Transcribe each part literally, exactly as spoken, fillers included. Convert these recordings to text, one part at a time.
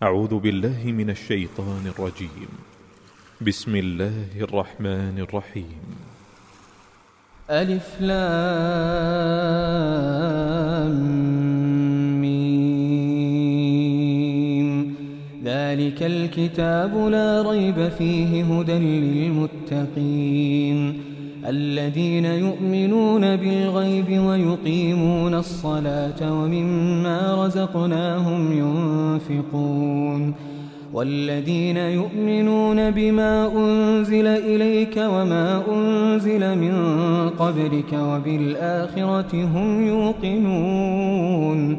أعوذ بالله من الشيطان الرجيم. بسم الله الرحمن الرحيم. ألف لام ميم. ذلك الكتاب لا ريب فيه هدى للمتقين الذين يؤمنون بالغيب ويقيمون الصلاة ومما رزقناهم ينفقون والذين يؤمنون بما أنزل إليك وما أنزل من قبلك وبالآخرة هم يوقنون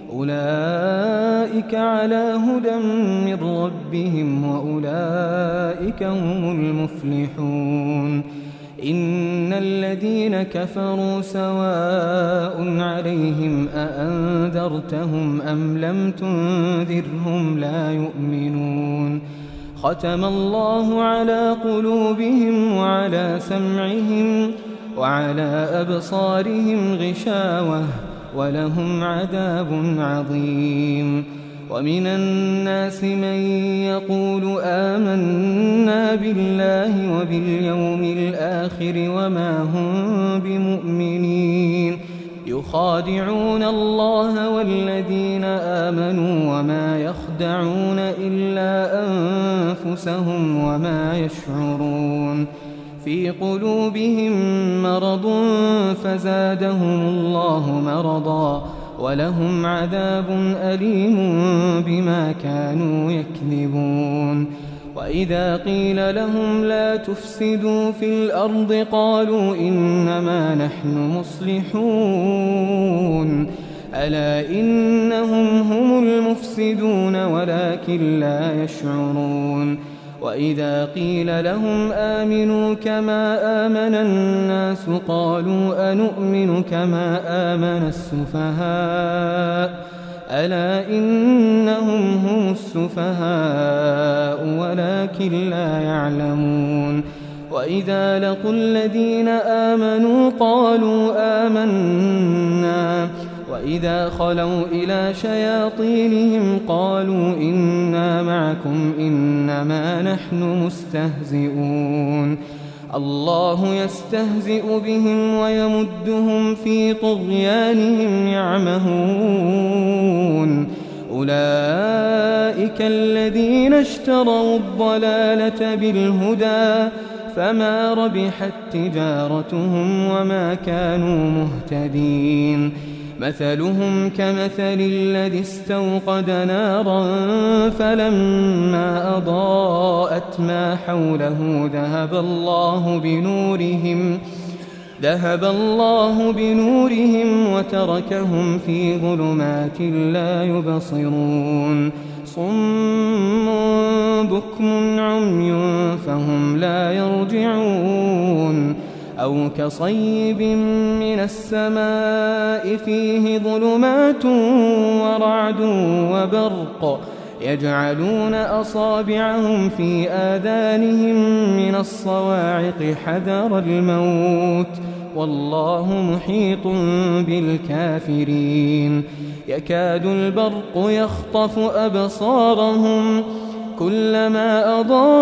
أولئك على هدى من ربهم وأولئك هم المفلحون. إن الذين كفروا سواء عليهم أأنذرتهم أم لم تنذرهم لا يؤمنون. ختم الله على قلوبهم وعلى سمعهم وعلى أبصارهم غشاوة ولهم عذاب عظيم. ومن الناس من يقول آمنا بالله وباليوم الآخر وما هم بمؤمنين يخادعون الله والذين آمنوا وما يخدعون إلا أنفسهم وما يشعرون. في قلوبهم مرض فزادهم الله مرضا ولهم عذاب أليم بما كانوا يكذبون. وإذا قيل لهم لا تفسدوا في الأرض قالوا إنما نحن مصلحون ألا إنهم هم المفسدون ولكن لا يشعرون. وإذا قيل لهم آمنوا كما آمن الناس قالوا أنؤمن كما آمن السفهاء ألا إنهم هم السفهاء ولكن لا يعلمون. وإذا لقوا الذين آمنوا قالوا آمنا وإذا خلوا إلى شياطينهم قالوا إنا معكم إنما نحن مستهزئون. الله يستهزئ بهم ويمدهم في طغيانهم يعمهون. أولئك الذين اشتروا الضلالة بالهدى فما ربحت تجارتهم وما كانوا مهتدين. مثلهم كمثل الذي استوقد نارا فلما أضاءت ما حوله ذهب الله بنورهم ذهب الله بنورهم وتركهم في ظلمات لا يبصرون. صم بكم عمي فهم لا يرجعون. أو كصيب من السماء فيه ظلمات ورعد وبرق يجعلون أصابعهم في آذانهم من الصواعق حذر الموت والله محيط بالكافرين. يكاد البرق يخطف أبصارهم كلما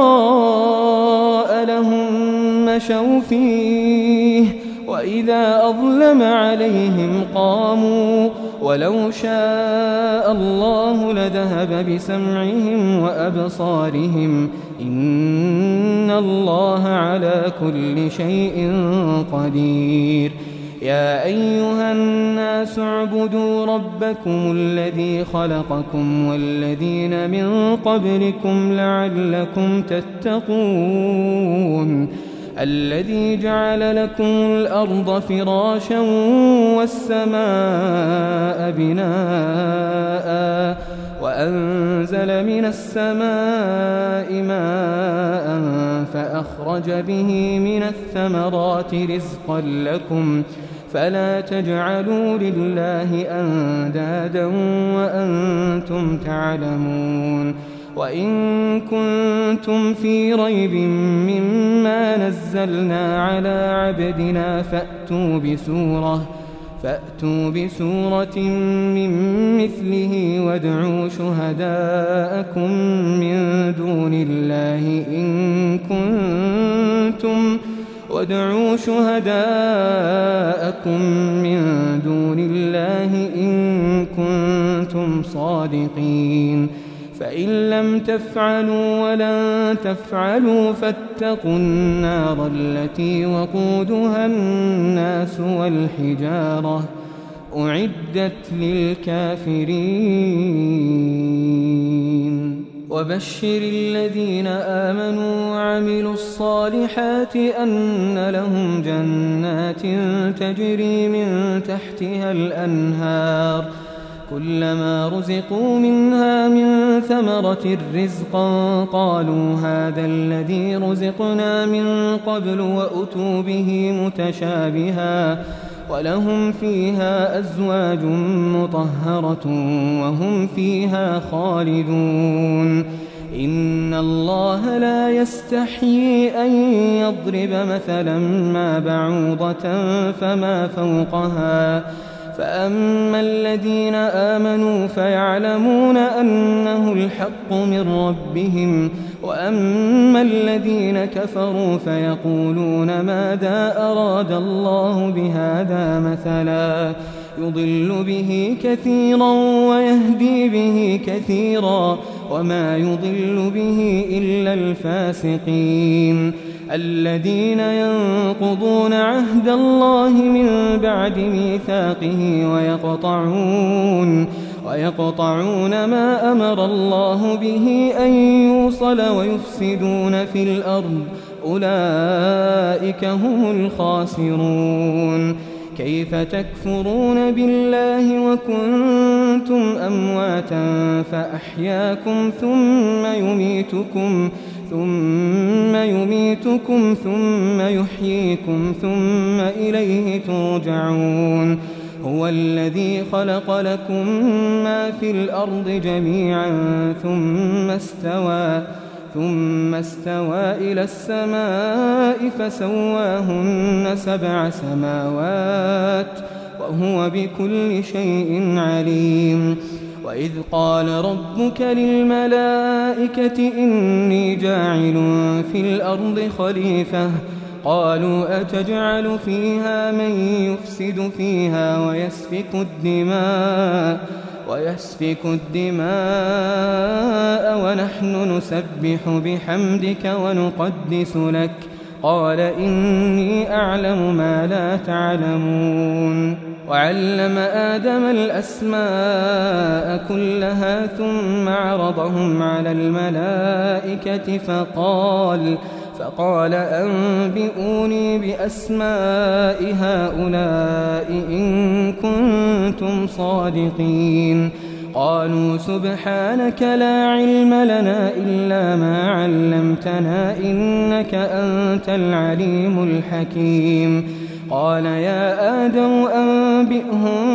أضاء لهم مشوا فيه وإذا أظلم عليهم قاموا ولو شاء الله لذهب بسمعهم وأبصارهم إن الله على كل شيء قدير. يا أيها الناس اعبدوا ربكم الذي خلقكم والذين من قبلكم لعلكم تتقون. الذي جعل لكم الأرض فراشا والسماء بناء وأنزل من السماء ماء فأخرج به من الثمرات رزقا لكم فلا تجعلوا لله أندادا وأنتم تعلمون. وإن كنتم في ريب مما نزلنا على عبدنا فأتوا بسورة فأتوا بسورة من مثله وادعوا شهداءكم من دون الله إن كنتم وادعوا شهداءكم من دون الله إن كنتم صادقين فإن لم تفعلوا ولن تفعلوا فاتقوا النار التي وقودها الناس والحجارة أعدت للكافرين وبشر الذين آمنوا وعملوا الصالحات أن لهم جنات تجري من تحتها الأنهار كلما رزقوا منها من ثمرة رزقا قالوا هذا الذي رزقنا من قبل وأتوا به متشابها ولهم فيها أزواج مطهرة وهم فيها خالدون إن الله لا يستحيي أن يضرب مثلا ما بعوضة فما فوقها فأما الذين آمنوا فيعلمون أنه الحق من ربهم وأما الذين كفروا فيقولون ماذا أراد الله بهذا مثلا يضل به كثيرا ويهدي به كثيرا وما يضل به إلا الفاسقين الذين ينقضون عهد الله من بعد ميثاقه ويقطعون ويقطعون ما أمر الله به أن يوصل ويفسدون في الأرض أولئك هم الخاسرون كيف تكفرون بالله وكنتم أمواتا فأحياكم ثم يميتكم ثم يميتكم ثم يحييكم ثم إليه ترجعون هو الذي خلق لكم ما في الأرض جميعا ثم استوى ثم استوى إلى السماء فسواهن سبع سماوات وهو بكل شيء عليم وإذ قال ربك للملائكة إني جاعل في الأرض خليفة قالوا أتجعل فيها من يفسد فيها ويسفك الدماء ويسفك الدماء ونحن نسبح بحمدك ونقدس لك قال إني أعلم ما لا تعلمون وعلم آدم الأسماء كلها ثم عرضهم على الملائكة فقال فقال أنبئوني بأسماء هؤلاء إن كنتم صادقين قالوا سبحانك لا علم لنا إلا ما علمتنا إنك أنت العليم الحكيم قال يا آدم أنبئهم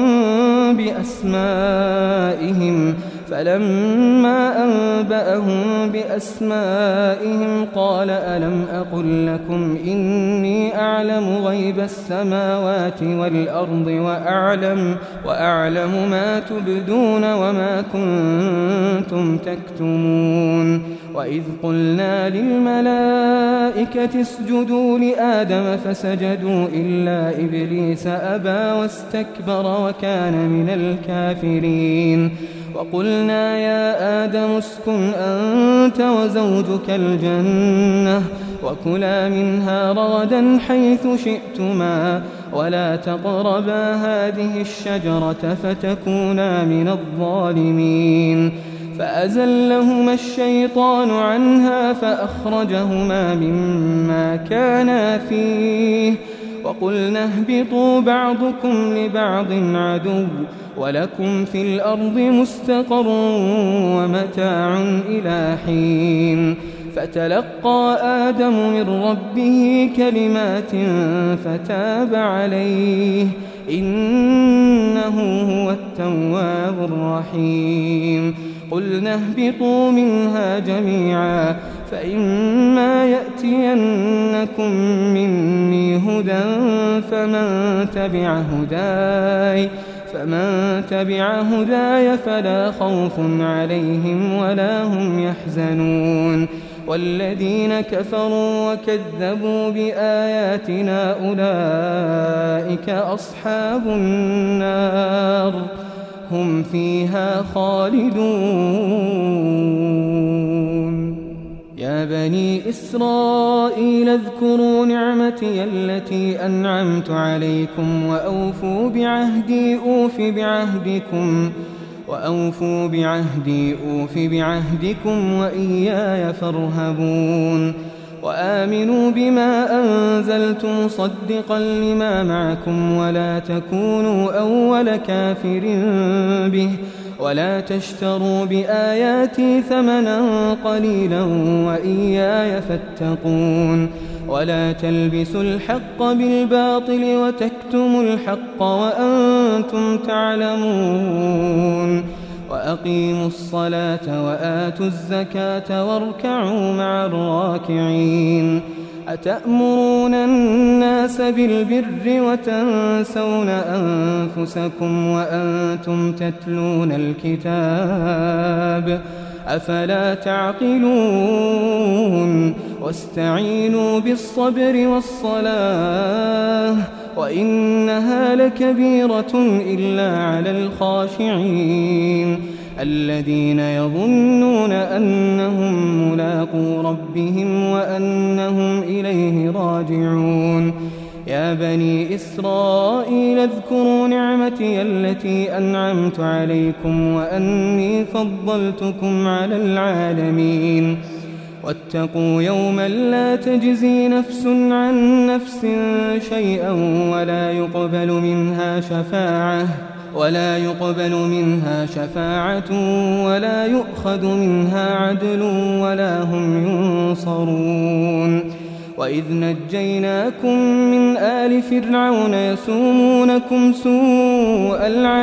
بأسمائهم فلما أنبأهم بأسمائهم قال ألم أقل لكم إني أعلم غيب السماوات والأرض وأعلم, وأعلم ما تبدون وما كنتم تكتمون وإذ قلنا للملائكة اسجدوا لآدم فسجدوا إلا إبليس أبى واستكبر وكان من الكافرين وقلنا يا آدم اسكن أنت وزوجك الجنة وكلا منها رغدا حيث شئتما ولا تقربا هذه الشجرة فتكونا من الظالمين فأزلهما الشيطان عنها فأخرجهما مما كانا فيه وقلنا اهبطوا بعضكم لبعض عدو ولكم في الأرض مستقر ومتاع إلى حين فتلقى آدم من ربه كلمات فتاب عليه إنه هو التواب الرحيم قلنا اهبطوا منها جميعا فإما يأتينكم مني هدى فمن تبع هداي فمن تبع هداي فلا خوف عليهم ولا هم يحزنون والذين كفروا وكذبوا بآياتنا أولئك أصحاب النار هم فيها خالدون يا بني إسرائيل اذكروا نعمتي التي أنعمت عليكم وأوفوا بعهدي أوف بعهدكم وأوفوا بعهدي أوف بعهدكم وإياي فارهبون وآمنوا بما أنزلت مصدقا لما معكم ولا تكونوا أول كافر به ولا تشتروا بآياتي ثمنا قليلا وإياي فاتقون ولا تلبسوا الحق بالباطل وتكتموا الحق وأنتم تعلمون وأقيموا الصلاة وآتوا الزكاة واركعوا مع الراكعين أتأمرون الناس بالبر وتنسون أنفسكم وأنتم تتلون الكتاب أفلا تعقلون واستعينوا بالصبر والصلاة وإنها لكبيرة إلا على الخاشعين الذين يظنون أنهم ملاقو ربهم وأنهم إليه راجعون يا بني إسرائيل اذكروا نعمتي التي أنعمت عليكم وأني فضلتكم على العالمين واتقوا يوما لا تجزي نفس عن نفس شيئا ولا يقبل منها شفاعة ولا يقبل منها شفاعة ولا يؤخذ منها عدل ولا هم ينصرون وإذ نجيناكم من آل فرعون يسومونكم سوء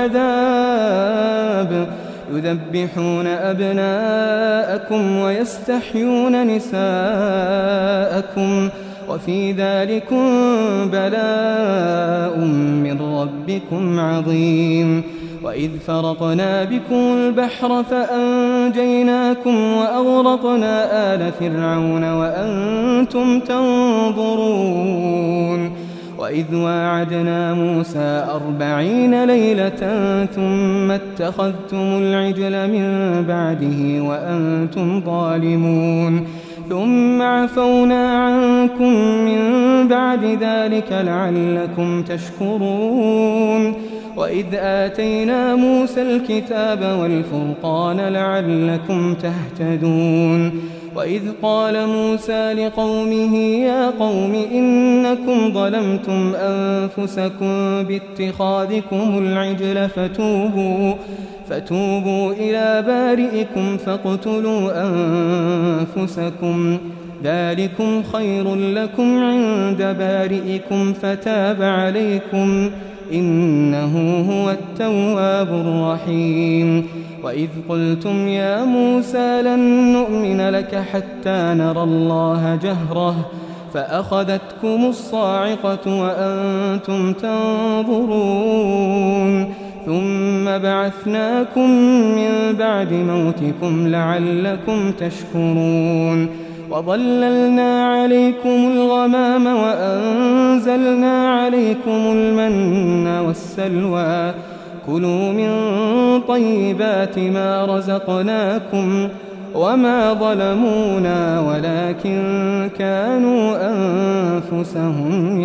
العذاب يذبحون أبناءكم ويستحيون نساءكم وفي ذلكم بلاء من ربكم عظيم وإذ فرقنا بكم البحر فأنجيناكم وأغرقنا آل فرعون وأنتم تنظرون وإذ واعدنا موسى أربعين ليلة ثم اتخذتم العجل من بعده وأنتم ظالمون ثم عفونا عنكم من بعد ذلك لعلكم تشكرون وإذ آتينا موسى الكتاب والفرقان لعلكم تهتدون وإذ قال موسى لقومه يا قوم إنكم ظلمتم أنفسكم باتخاذكم العجل فتوبوا فتوبوا إلى بارئكم فاقتلوا أنفسكم ذلكم خير لكم عند بارئكم فتاب عليكم إنه هو التواب الرحيم وإذ قلتم يا موسى لن نؤمن لك حتى نرى الله جهرة فأخذتكم الصاعقة وأنتم تنظرون ثم بعثناكم من بعد موتكم لعلكم تشكرون وظللنا عليكم الغمام وأنزلنا عليكم المن والسلوى كلوا من طيبات ما رزقناكم وما ظلمونا ولكن كانوا أنفسهم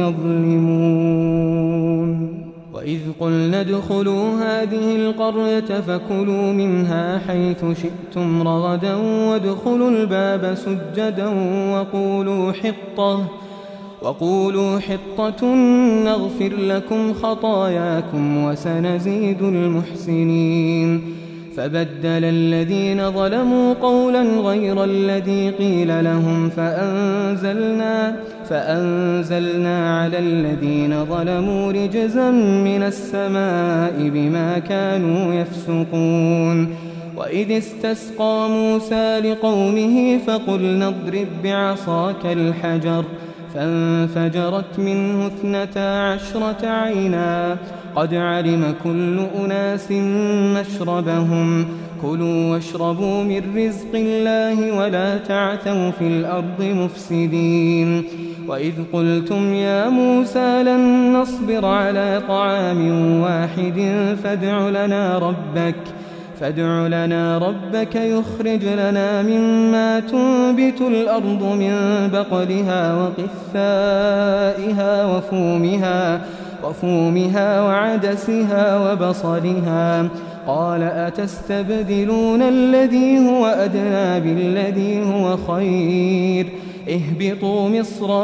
يظلمون وإذ قلنا ادخلوا هذه القرية فكلوا منها حيث شئتم رغدا وادخلوا الباب سجدا وقولوا حطة وقولوا حطة نغفر لكم خطاياكم وسنزيد المحسنين فبدل الذين ظلموا قولا غير الذي قيل لهم فأنزلنا فأنزلنا على الذين ظلموا رجزا من السماء بما كانوا يفسقون وإذ استسقى موسى لقومه فقلنا اضرب بعصاك الحجر فانفجرت منه اثنتا عشرة عينا قد علم كل أناس مشربهم كلوا واشربوا من رزق الله ولا تعثوا في الأرض مفسدين وإذ قلتم يا موسى لن نصبر على طعام واحد فادع لنا ربك فادع لنا ربك يخرج لنا مما تنبت الأرض من بقلها وقثائها وفومها وفومها وعدسها وبصلها قال أتستبدلون الذي هو أدنى بالذي هو خير اهبطوا مصرا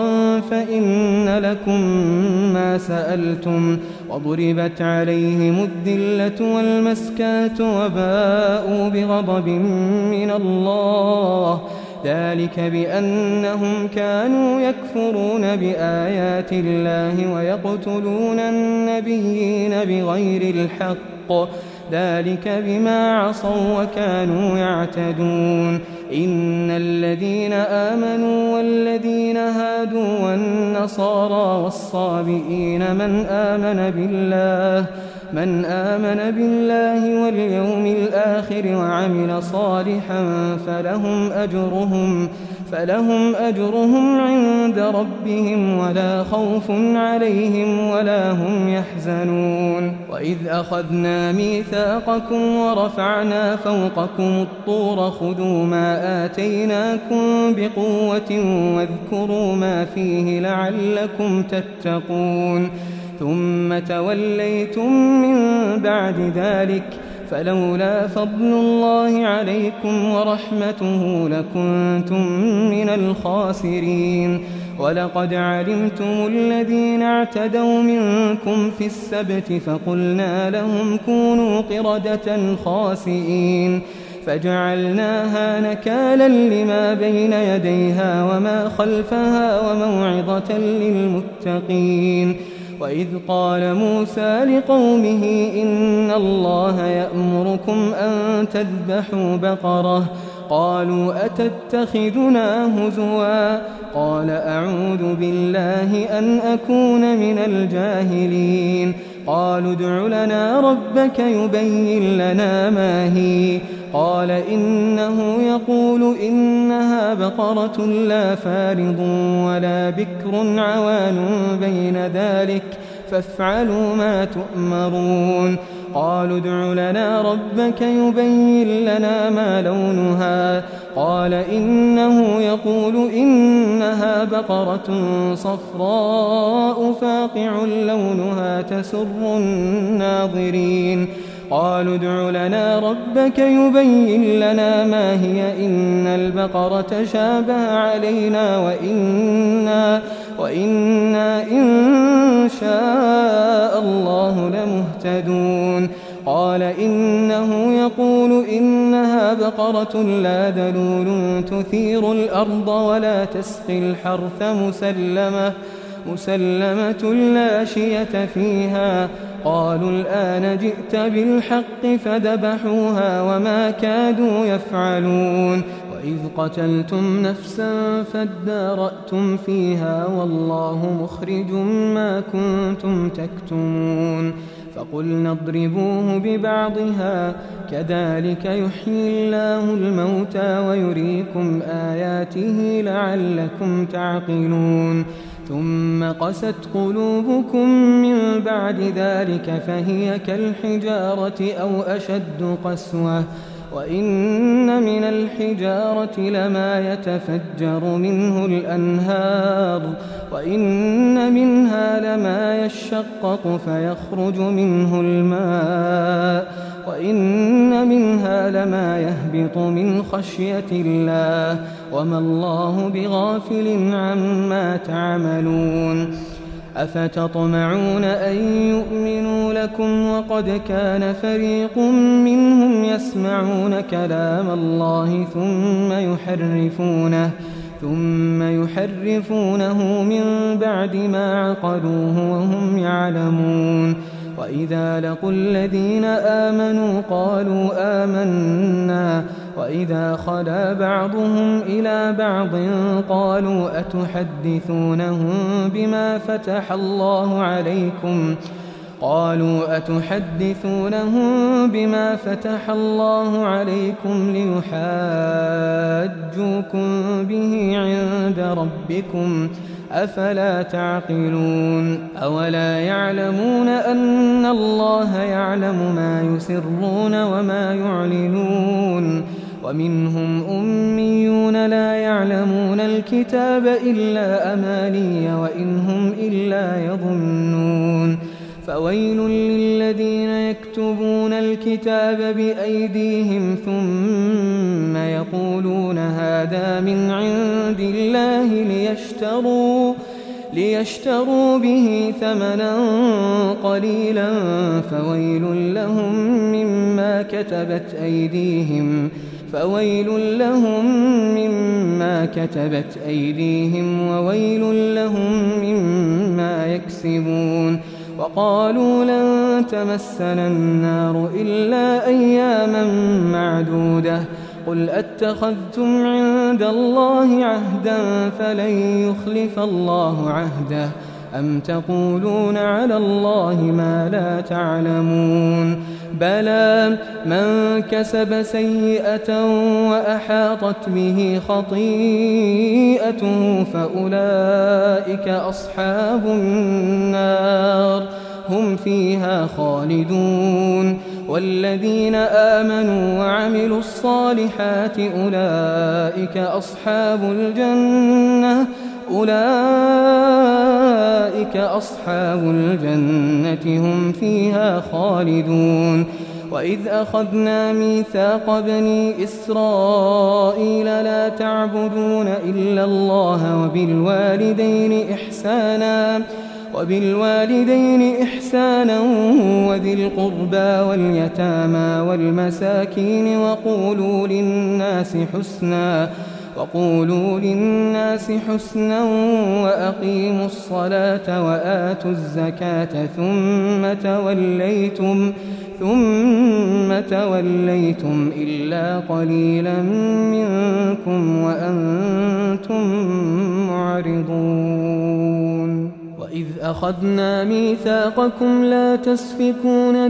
فإن لكم ما سألتم وضربت عليهم الذلة والمسكنة وباءوا بغضب من الله ذلك بأنهم كانوا يكفرون بآيات الله ويقتلون النبيين بغير الحق ذلك بما عصوا وكانوا يعتدون إن الذين آمنوا والذين هادوا والنصارى والصابئين من آمن بالله من آمن بالله واليوم الآخر وعمل صالحا فلهم أجرهم فلهم أجرهم عند ربهم ولا خوف عليهم ولا هم يحزنون وإذ أخذنا ميثاقكم ورفعنا فوقكم الطور خذوا ما آتيناكم بقوة واذكروا ما فيه لعلكم تتقون ثم توليتم من بعد ذلك فلولا فضل الله عليكم ورحمته لكنتم من الخاسرين ولقد علمتم الذين اعتدوا منكم في السبت فقلنا لهم كونوا قردة خاسئين فجعلناها نكالا لما بين يديها وما خلفها وموعظة للمتقين وإذ قال موسى لقومه إن الله يأمركم أن تذبحوا بقرة قالوا أتتخذنا هزوا قال أعوذ بالله أن أكون من الجاهلين قالوا ادع لنا ربك يبين لنا ما هي قال إنه يقول إنها بقرة لا فارض ولا بكر عوان بين ذلك فافعلوا ما تؤمرون قالوا ادع لنا ربك يبين لنا ما لونها قال إنه يقول إنها بقرة صفراء فاقع لونها تسر الناظرين قالوا ادع لنا ربك يبين لنا ما هي إن البقرة شابه علينا وإنا, وإنا إن شاء الله لمهتدون قال إنه يقول إنها بقرة لا ذلول تثير الأرض ولا تسقي الحرث مسلمة مسلمة لا شية فيها قالوا الآن جئت بالحق فذبحوها وما كادوا يفعلون وإذ قتلتم نفسا فادارأتم فيها والله مخرج ما كنتم تكتمون فقلنا اضربوه ببعضها كذلك يحيي الله الموتى ويريكم آياته لعلكم تعقلون ثم قست قلوبكم من بعد ذلك فهي كالحجارة أو أشد قسوة وإن من الحجارة لما يتفجر منه الأنهار وإن منها لما يشقق فيخرج منه الماء وإن منها لما يهبط من خشية الله وما الله بغافل عما تعملون أفتطمعون أن يؤمنوا لكم وقد كان فريق منهم يسمعون كلام الله ثم يحرفونه ثم يحرفونه من بعد ما عقلوه وهم يعلمون. وإذا لقوا الذين آمنوا قالوا آمنا وإذا خلا بعضهم إلى بعض قالوا أتحدثونهم بما فتح الله عليكم قالوا أتحدثونهم بما فتح الله عليكم ليحاجوكم به عند ربكم أفلا تعقلون. أولا يعلمون أن الله يعلم ما يسرون وما يعلنون. ومنهم أميون لا يعلمون الكتاب إلا أماني وإن هم إلا يظنون. فويل للذين يكتبون الكتاب بأيديهم ثم يقولون هذا من عند الله ليشتروا, ليشتروا به ثمنا قليلا فويل لهم مما كتبت أيديهم فويل لهم مما كتبت أيديهم وويل لهم مما يكسبون. وقالوا لن تمسنا النار إلا أياما معدودة قل أتخذتم عند الله عهدا فلن يخلف الله عهده أم تقولون على الله ما لا تعلمون. بلى من كسب سيئة وأحاطت به خطيئته فأولئك أصحاب النار هم فيها خالدون. والذين آمنوا وعملوا الصالحات أولئك أصحاب الجنة أولئك أصحاب الجنة هم فيها خالدون. وإذ أخذنا ميثاق بني إسرائيل لا تعبدون إلا الله وبالوالدين إحسانا وبالوالدين إحسانا وذي القربى واليتامى والمساكين وقولوا للناس حسنا وقولوا للناس حسنا وأقيموا الصلاة وآتوا الزكاة ثم توليتم ثم توليتم إلا قليلا منكم وأنتم معرضون. وإذ أخذنا ميثاقكم لا تسفكون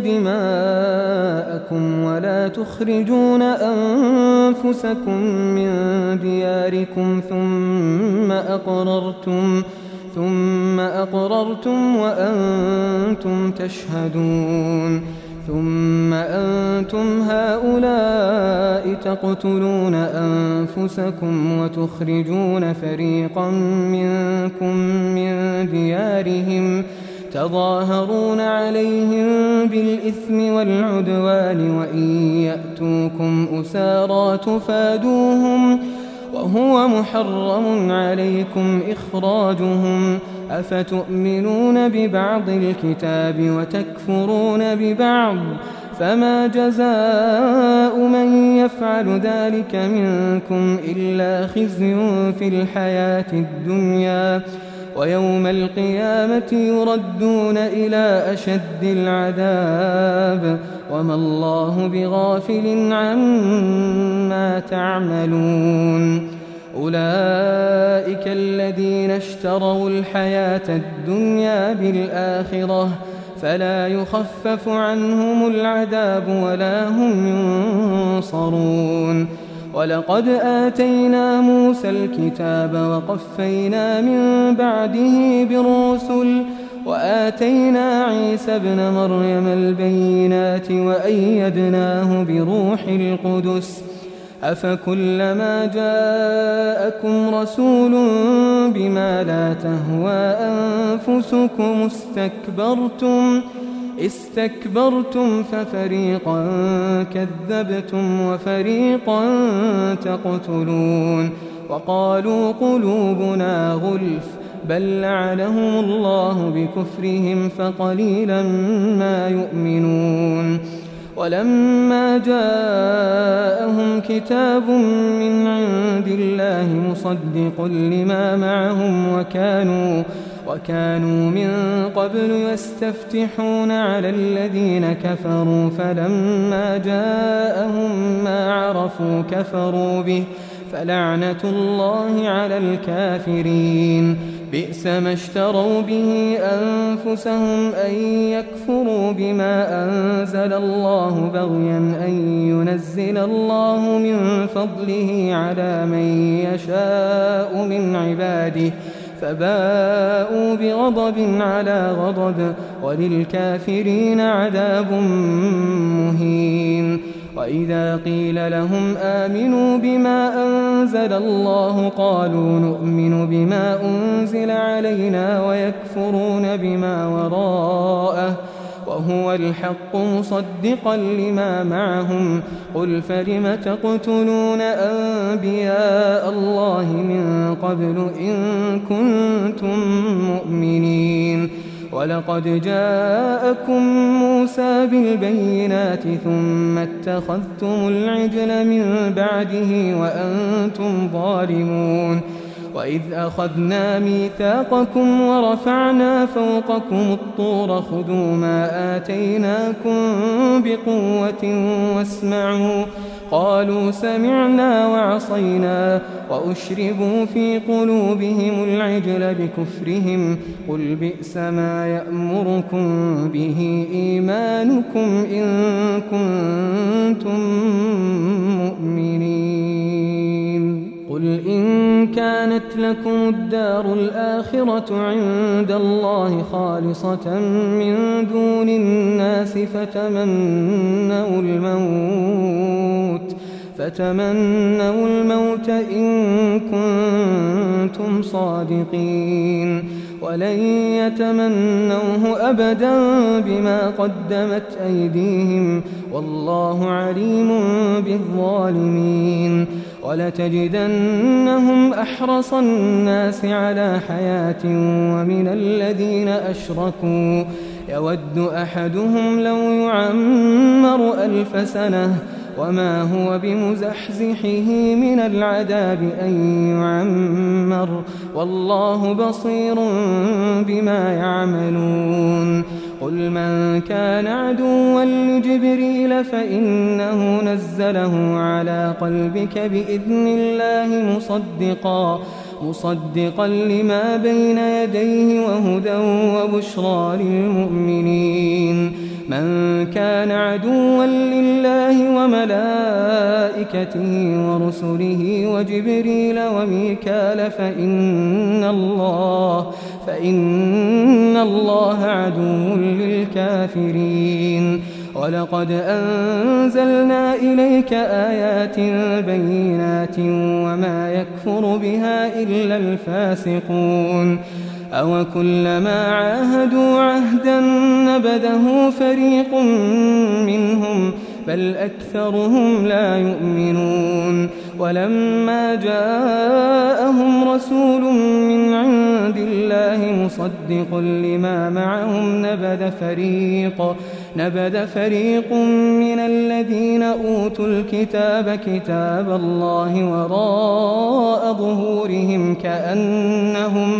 دماءكم ولا تخرجون أنفسكم من دياركم ثم أقررتم ثم أقررتم وأنتم تشهدون. ثم أنتم هؤلاء تقتلون أنفسكم وتخرجون فريقا منكم من ديارهم تظاهرون عليهم بالإثم والعدوان وإن يأتوكم أسارى تفادوهم وهو محرم عليكم إخراجهم أفتؤمنون ببعض الكتاب وتكفرون ببعض فما جزاء من يفعل ذلك منكم إلا خزي في الحياة الدنيا ويوم القيامة يردون إلى أشد العذاب وما الله بغافل عما تعملون. أولئك الذين اشتروا الحياة الدنيا بالآخرة فلا يخفف عنهم العذاب ولا هم ينصرون. ولقد آتينا موسى الكتاب وقفينا من بعده بالرسل وآتينا عيسى ابن مريم البينات وأيدناه بروح القدس أفكلما جاءكم رسول بما لا تهوى أنفسكم استكبرتم استكبرتم ففريقا كذبتم وفريقا تقتلون. وقالوا قلوبنا غلف بل لعنهم الله بكفرهم فقليلا ما يؤمنون. ولما جاءهم كتاب من عند الله مصدق لما معهم وكانوا وكانوا من قبل يستفتحون على الذين كفروا فلما جاءهم ما عرفوا كفروا به فلعنة الله على الكافرين. بئس ما اشتروا به أنفسهم أن يكفروا بما أنزل الله بغيا أن ينزل الله من فضله على من يشاء من عباده فباءوا بغضب على غضب وللكافرين عذاب مهين. وإذا قيل لهم آمنوا بما أنزل الله قالوا نؤمن بما أنزل علينا ويكفرون بما وراءه وهو الحق مصدقا لما معهم. قل فلم تقتلون أنبياء الله من قبل إن كنتم مؤمنين. ولقد جاءكم موسى بالبينات ثم اتخذتم العجل من بعده وأنتم ظالمون. وإذ أخذنا ميثاقكم ورفعنا فوقكم الطور خذوا ما آتيناكم بقوة واسمعوا قالوا سمعنا وعصينا وأشربوا في قلوبهم العجل بكفرهم. قل بئس ما يأمركم به إيمانكم إن كنتم مؤمنين. قل إن كانت لكم الدار الآخرة عند الله خالصة من دون الناس فتمنوا الموت فتمنوا الموت إن كنتم صادقين ولن يتمنوه أبدا بما قدمت أيديهم والله عليم بالظالمين. ولتجدنهم أحرص الناس على حياة ومن الذين أشركوا يود أحدهم لو يعمر ألف سنة وما هو بمزحزحه من العذاب أن يعمر والله بصير بما يعملون. قل من كان عدوا لجبريل فإنه نزله على قلبك بإذن الله مصدقا مصدقا لما بين يديه وهدى وبشرى للمؤمنين. من كان عدوا لله وملائكته ورسله وجبريل وميكال فإن الله فإن الله عدو للكافرين. ولقد أنزلنا إليك آيات بينات وما يكفر بها إلا الفاسقون. أو كلما عاهدوا عهدا نبذه فريق منهم بل أكثرهم لا يؤمنون. ولما جاءهم رسول من عند الله مصدق لما معهم نبذ فريق نبذ فريق من الذين أوتوا الكتاب كتاب الله وراء ظهورهم كأنهم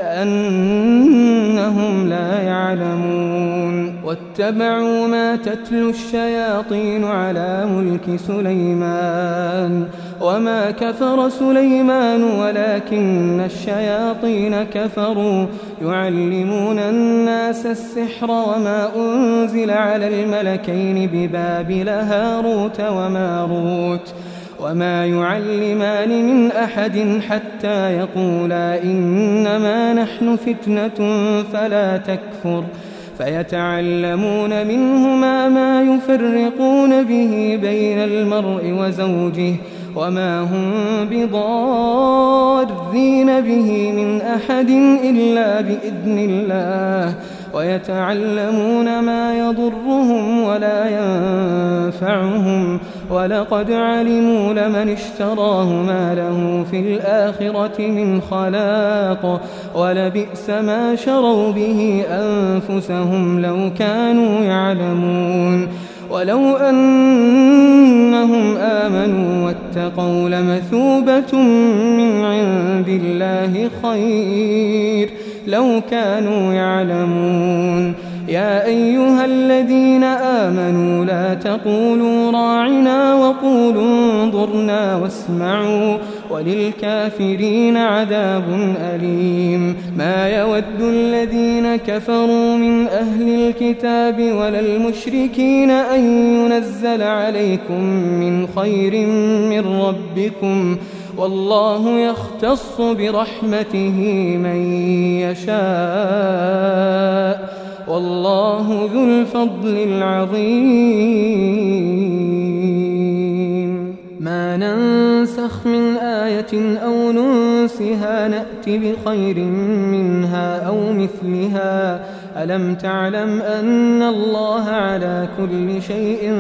كأنهم لا يعلمون. واتبعوا ما تتلو الشياطين على ملك سليمان وما كفر سليمان ولكن الشياطين كفروا يعلمون الناس السحر وما أنزل على الملكين ببابل هاروت وماروت وما يعلمان من أحد حتى يقولا إنما نحن فتنة فلا تكفر فيتعلمون منهما ما يفرقون به بين المرء وزوجه وما هم بضارين به من أحد إلا بإذن الله ويتعلمون ما يضرهم ولا ينفعهم ولقد علموا لمن اشتراه ما له في الآخرة من خلاق ولبئس ما شروا به أنفسهم لو كانوا يعلمون. ولو أنهم آمنوا واتقوا لمثوبة من عند الله خير لو كانوا يعلمون. يا أيها الذين آمنوا لا تقولوا راعنا وقولوا انظرنا واسمعوا وللكافرين عذاب أليم. ما يود الذين كفروا من أهل الكتاب ولا المشركين أن ينزل عليكم من خير من ربكم والله يختص برحمته من يشاء والله ذو الفضل العظيم. ما ننسخ من آية أو ننسها نأت بخير منها أو مثلها. ألم تعلم أن الله على كل شيء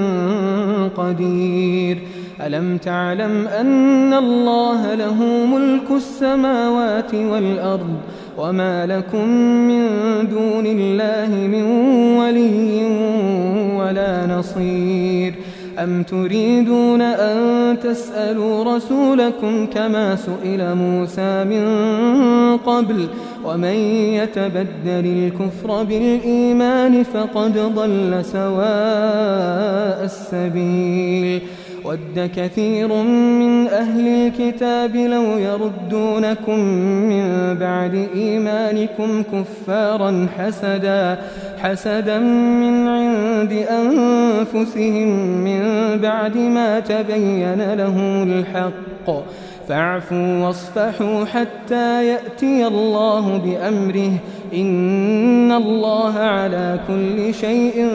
قدير. ألم تعلم أن الله له ملك السماوات والأرض وما لكم من دون الله من ولي ولا نصير. أم تريدون أن تسألوا رسولكم كما سئل موسى من قبل ومن يتبدل الكفر بالإيمان فقد ضل سواء السبيل. ود كثير من أهل الكتاب لو يردونكم من بعد إيمانكم كفارا حسدا حسدا من عند أنفسهم من بعد ما تبين لهم الحق فاعفوا واصفحوا حتى يأتي الله بأمره إن الله على كل شيء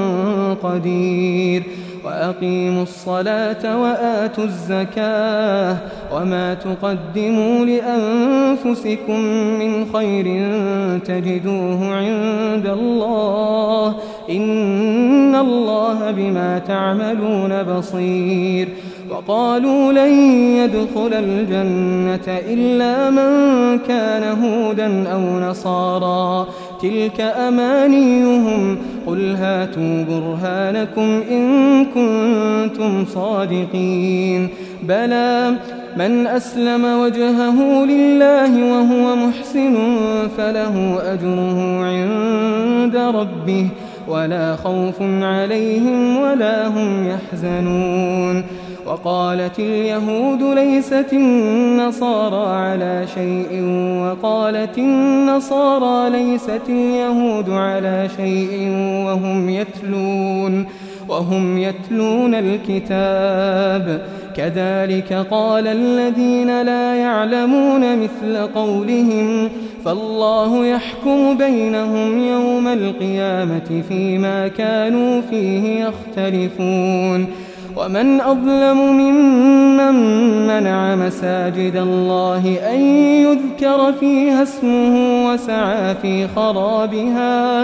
قدير. وأقيموا الصلاة وآتوا الزكاة وما تقدموا لأنفسكم من خير تجدوه عند الله إن الله بما تعملون بصير. وقالوا لن يدخل الجنة إلا من كان هودا أو نصارى تلك أمانيهم قل هاتوا برهانكم إن كنتم صادقين. بلى من أسلم وجهه لله وهو محسن فله أجره عند ربه ولا خوف عليهم ولا هم يحزنون. وقالت اليهود ليست النصارى على شيء وقالت النصارى ليست اليهود على شيء وهم يتلون وهم يتلون الكتاب كذلك قال الذين لا يعلمون مثل قولهم فالله يحكم بينهم يوم القيامة فيما كانوا فيه يختلفون. ومن أظلم ممن منع مساجد الله أن يذكر فيها اسمه وسعى في خرابها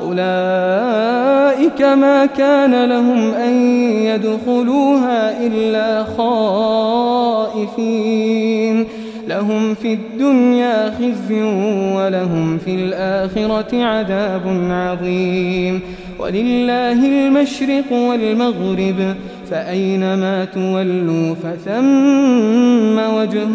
أولئك ما كان لهم أن يدخلوها إلا خائفين لهم في الدنيا خزي ولهم في الآخرة عذاب عظيم. ولله المشرق والمغرب فأينما تولوا فثم وجه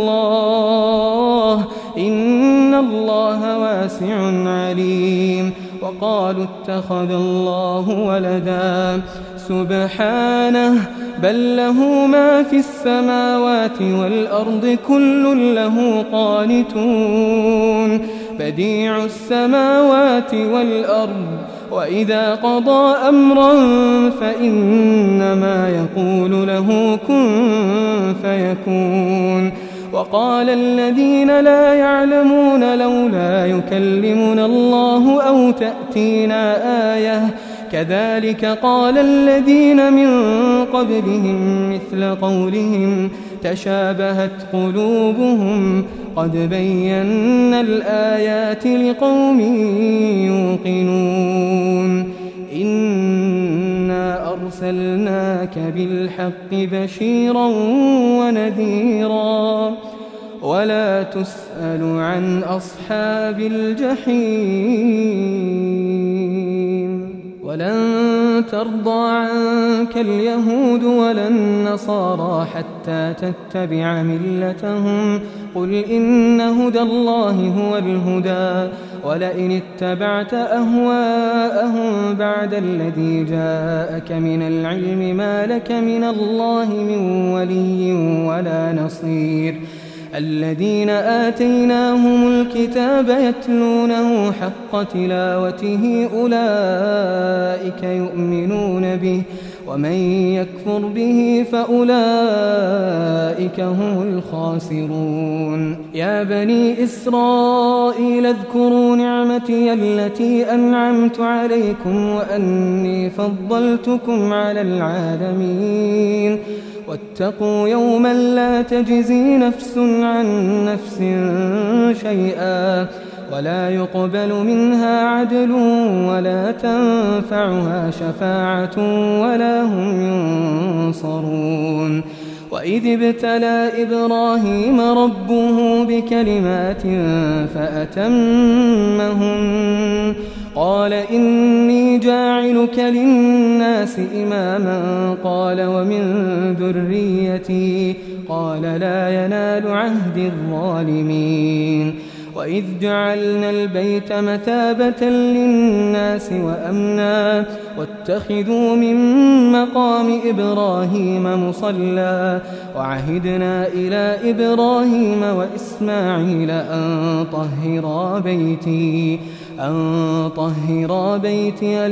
الله إن الله واسع عليم. وقالوا اتخذ الله ولدا سبحانه بل له ما في السماوات والأرض كل له قانتون بديع السماوات والأرض وإذا قضى أمرا فإنما يقول له كن فيكون. وقال الذين لا يعلمون لولا يكلمنا الله أو تأتينا آية كذلك قال الذين من قبلهم مثل قولهم تشابهت قلوبهم قد بينا الآيات لقوم يوقنون. إنا أرسلناك بالحق بشيرا ونذيرا ولا تسأل عن أصحاب الجحيم. ولن ترضى عنك اليهود ولا النصارى حتى تتبع ملتهم قل إن هدى الله هو الهدى ولئن اتبعت أهواءهم بعد الذي جاءك من العلم ما لك من الله من ولي ولا نصير الذين آتيناهم الكتاب يتلونه حق تلاوته أولئك يؤمنون به ومن يكفر به فأولئك هم الخاسرون يا بني إسرائيل اذكروا نعمتي التي أنعمت عليكم وأني فضلتكم على العالمين واتقوا يوما لا تجزي نفس عن نفس شيئا ولا يقبل منها عدل ولا تنفعها شفاعة ولا هم ينصرون وإذ ابتلى إبراهيم ربه بكلمات فأتمهن قال إني جاعلك للناس إماما قال ومن ذريتي قال لا ينال عهد الظالمين وإذ جعلنا البيت مثابة للناس وأمنا واتخذوا من مقام إبراهيم مصلى وعهدنا إلى إبراهيم وإسماعيل أن طهرا بيتي أن طهرا بيتي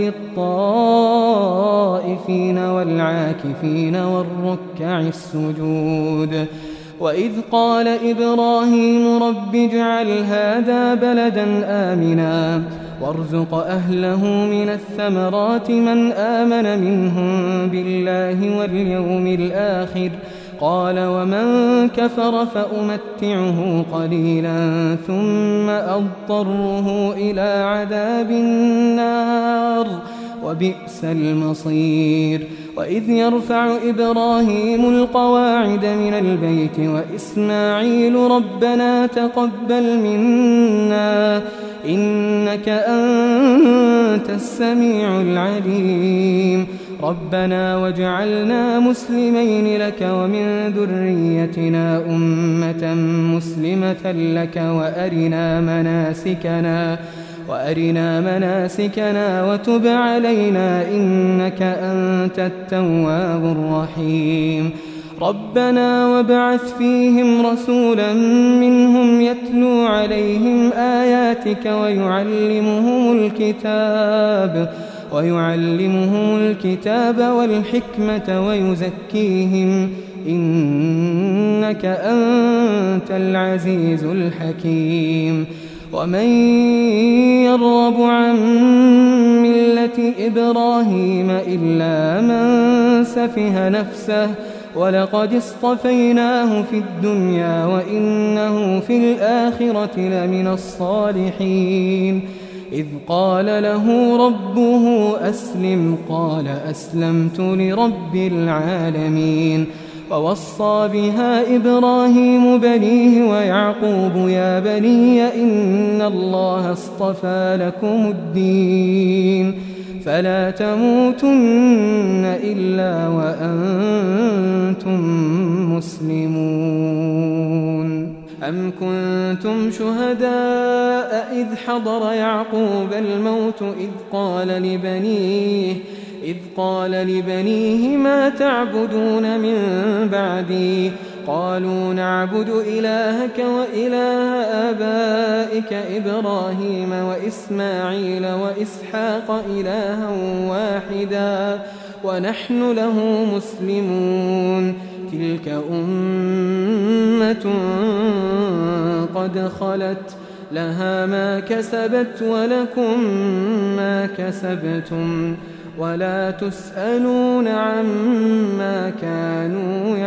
للطائفين والعاكفين والركع السجود وإذ قال إبراهيم رب اجعل هذا بلدا آمنا وارزق أهله من الثمرات من آمن منهم بالله واليوم الآخر قال ومن كفر فأمتعه قليلا ثم أضطره إلى عذاب النار وبئس المصير وإذ يرفع إبراهيم القواعد من البيت وإسماعيل ربنا تقبل منا إنك أنت السميع العليم ربنا واجعلنا مسلمين لك ومن ذريتنا أمة مسلمة لك وأرنا مناسكنا وأرنا مناسكنا وتب علينا إنك أنت التواب الرحيم ربنا وابعث فيهم رسولا منهم يتلو عليهم آياتك ويعلمهم الكتاب ويعلمهم الكتاب والحكمة ويزكيهم إنك أنت العزيز الحكيم ومن يرغب عن ملة إبراهيم إلا من سفه نفسه ولقد اصطفيناه في الدنيا وإنه في الآخرة لمن الصالحين إذ قال له ربه أسلم قال أسلمت لرب العالمين ووصى بها إبراهيم بنيه ويعقوب يا بني إن الله اصطفى لكم الدين فلا تموتن إلا وأنتم مسلمون أم كنتم شهداء إذ حضر يعقوب الموت إذ قال لبنيه إذ قال لبنيه ما تعبدون من بعدي قالوا نعبد إلهك وإله آبائك إبراهيم وإسماعيل وإسحاق إلها واحدا ونحن له مسلمون تلك أمة قد خلت لها ما كسبت ولكم ما كسبتم ولا تسألون عما كانوا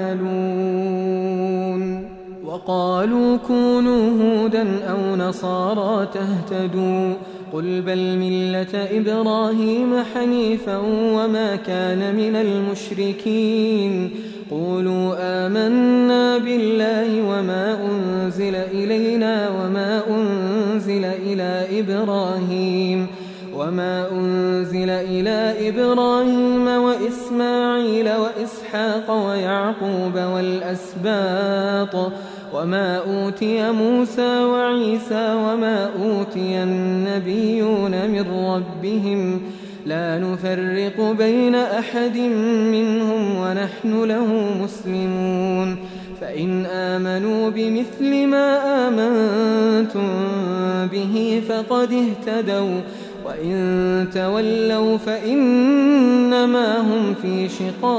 يعملون وقالوا كونوا هودا أو نصارى تهتدوا قل بل ملة إبراهيم حنيفا وما كان من المشركين قولوا آمنا بالله وما أنزل إلينا وما أنزل إلى إبراهيم وما وما أنزل إلى إبراهيم وإسماعيل وإسحاق ويعقوب والأسباط وما أوتي موسى وعيسى وما أوتي النبيون من ربهم لا نفرق بين أحد منهم ونحن له مسلمون فإن آمنوا بمثل ما آمنتم به فقد اهتدوا وإن تولوا فإنما هم في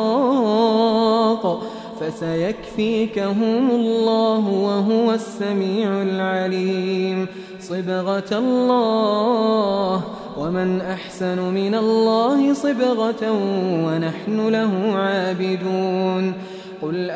شقاق فسيكفيكهم الله وهو السميع العليم صبغة الله ومن أحسن من الله صبغة ونحن له عابدون قل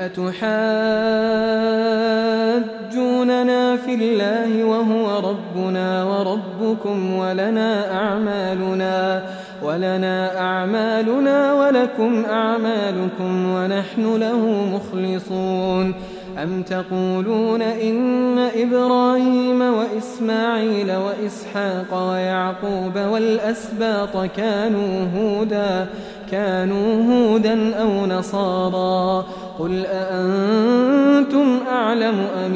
أتحاجوننا في الله وهو ربنا وربكم ولنا أعمالنا ولنا أعمالنا ولكم أعمالكم ونحن له مخلصون أم تقولون إن إبراهيم وإسماعيل وإسحاق ويعقوب والأسباط كانوا هودا كانوا هودا أو نصارى قل أأنتم أعلم أم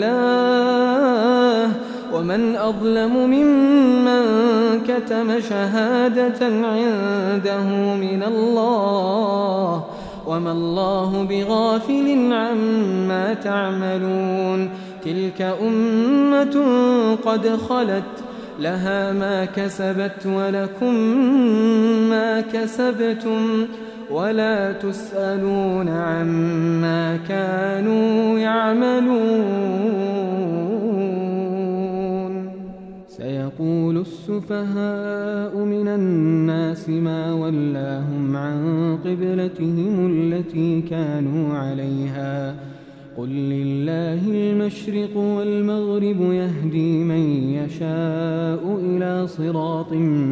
الله ومن أظلم ممن كتم شهادة عنده من الله وما الله بغافل عما تعملون تلك أمة قد خلت لها ما كسبت ولكم ما كسبتم ولا تسألون عما كانوا يعملون سيقول السفهاء من الناس ما ولاهم عن قبلتهم التي كانوا عليها قل لله المشرق والمغرب يهدي من يشاء إلى صراط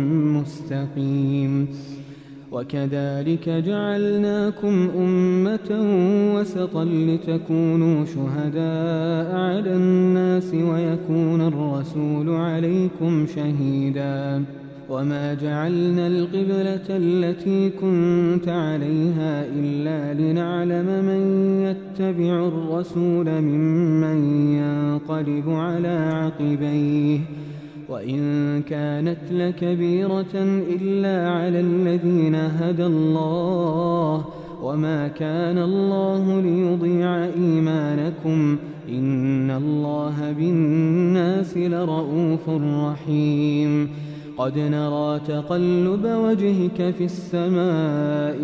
مستقيم وكذلك جعلناكم أمة وسطا لتكونوا شهداء على الناس ويكون الرسول عليكم شهيدا وما جعلنا القبلة التي كنت عليها إلا لنعلم من يتبع الرسول ممن ينقلب على عقبيه وإن كانت لكبيرة إلا على الذين هدى الله وما كان الله ليضيع إيمانكم إن الله بالناس لرؤوف رحيم قد نرى تقلب وجهك في السماء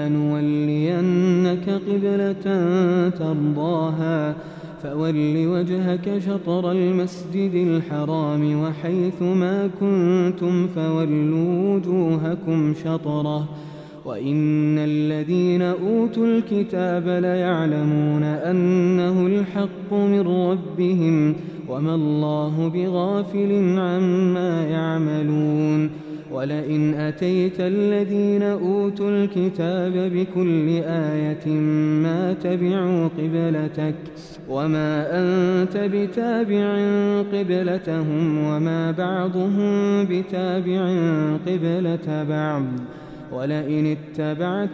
فلنولينك قبلة ترضاها فول وجهك شطر المسجد الحرام وحيث ما كنتم فولوا وجوهكم شطره وإن الذين أوتوا الكتاب ليعلمون أنه الحق من ربهم وما الله بغافل عما يعملون ولئن أتيت الذين أوتوا الكتاب بكل آية ما تبعوا قبلتك وما أنت بتابع قبلتهم وما بعضهم بتابع قبلة بعض ولئن اتبعت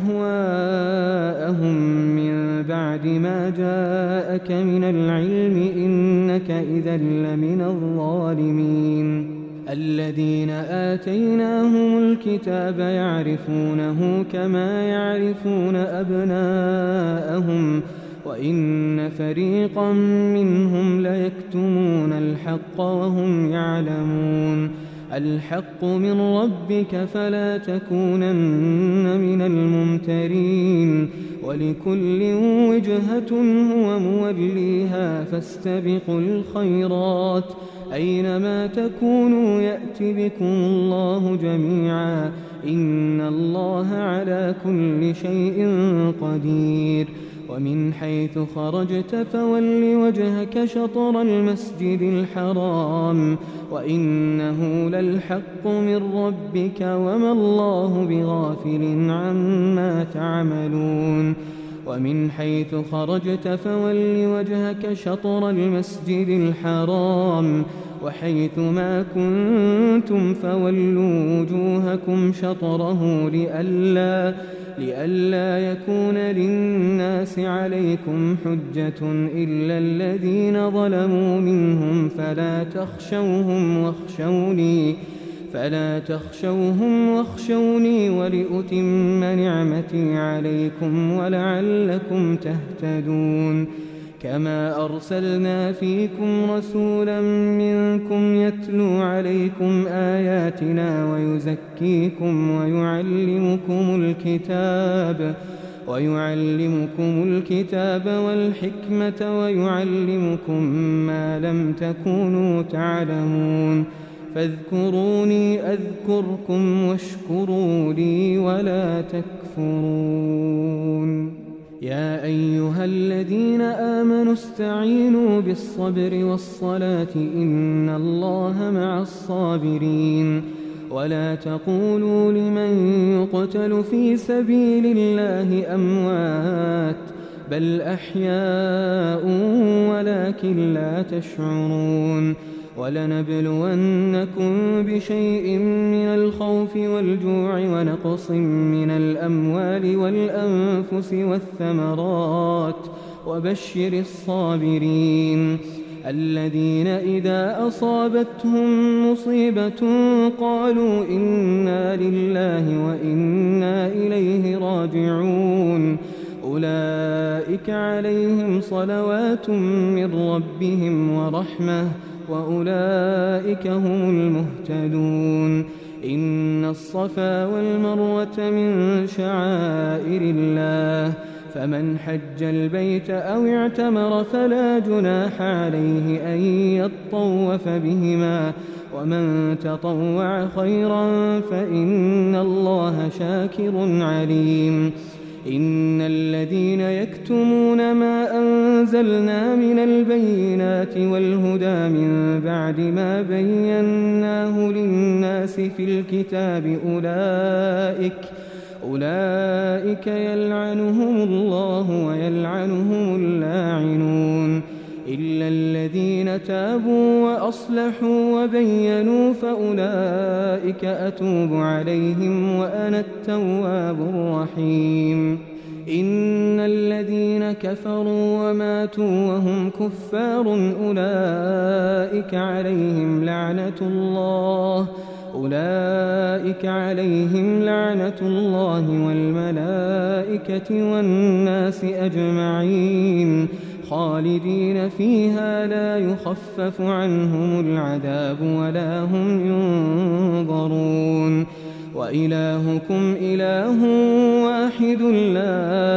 أهواءهم من بعد ما جاءك من العلم إنك إذا لمن الظالمين الذين آتيناهم الكتاب يعرفونه كما يعرفون أبناءهم وإن فريقا منهم ليكتمون الحق وهم يعلمون الحق من ربك فلا تكونن من الممترين ولكل وجهة هو موليها فاستبقوا الخيرات أينما تكونوا يأت بكم الله جميعا إن الله على كل شيء قدير ومن حيث خرجت فول وجهك شطر المسجد الحرام وإنه للحق من ربك وما الله بغافل عما تعملون ومن حيث خرجت فول وجهك شطر المسجد الحرام وحيث ما كنتم فولوا وجوهكم شطره لئلا, لئلا يكون للناس عليكم حجة إلا الذين ظلموا منهم فلا تخشوهم واخشوني فلا تخشوهم واخشوني ولأتم نعمتي عليكم ولعلكم تهتدون كما أرسلنا فيكم رسولا منكم يتلو عليكم آياتنا ويزكيكم ويعلمكم الكتاب ويعلمكم الكتاب والحكمة ويعلمكم ما لم تكونوا تعلمون فاذكروني أذكركم واشكروا لي ولا تكفرون يا أيها الذين آمنوا استعينوا بالصبر والصلاة إن الله مع الصابرين ولا تقولوا لمن يقتل في سبيل الله أموات بل أحياء ولكن لا تشعرون ولنبلونكم بشيء من الخوف والجوع ونقص من الأموال والأنفس والثمرات وبشر الصابرين الذين إذا أصابتهم مصيبة قالوا إنا لله وإنا إليه راجعون أولئك عليهم صلوات من ربهم ورحمة وأولئك هم المهتدون إن الصفا والمروة من شعائر الله فمن حج البيت أو اعتمر فلا جناح عليه أن يطوف بهما ومن تطوع خيرا فإن الله شاكر عليم إن الذين يكتمون ما أنزلنا من البينات والهدى من بعد ما بيناه للناس في الكتاب أولئك أولئك يلعنهم الله ويلعنهم اللاعنون إلا الذين تابوا وأصلحوا وبينوا فأولئك أتوب عليهم وأنا التواب الرحيم إن الذين كفروا وماتوا وهم كفار أولئك عليهم لعنة الله أولئك عليهم لعنة الله والملائكة والناس أجمعين خالدين فيها لا يخفف عنهم العذاب ولا هم ينظرون وإلهكم إله واحد لا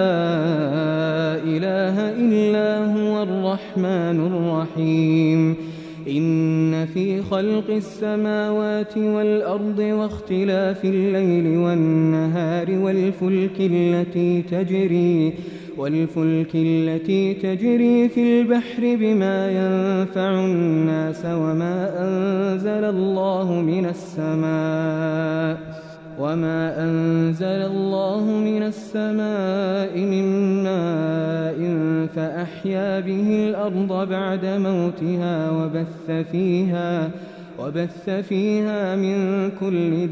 إله إلا هو الرحمن الرحيم إن في خلق السماوات والأرض واختلاف الليل والنهار والفلك التي تجري والفلك التي تجري في البحر بما ينفع الناس وما أنزل الله من السماء وما أنزل الله من السماء من ماء فأحيا به الأرض بعد موتها وبث فيها وبث فيها من كل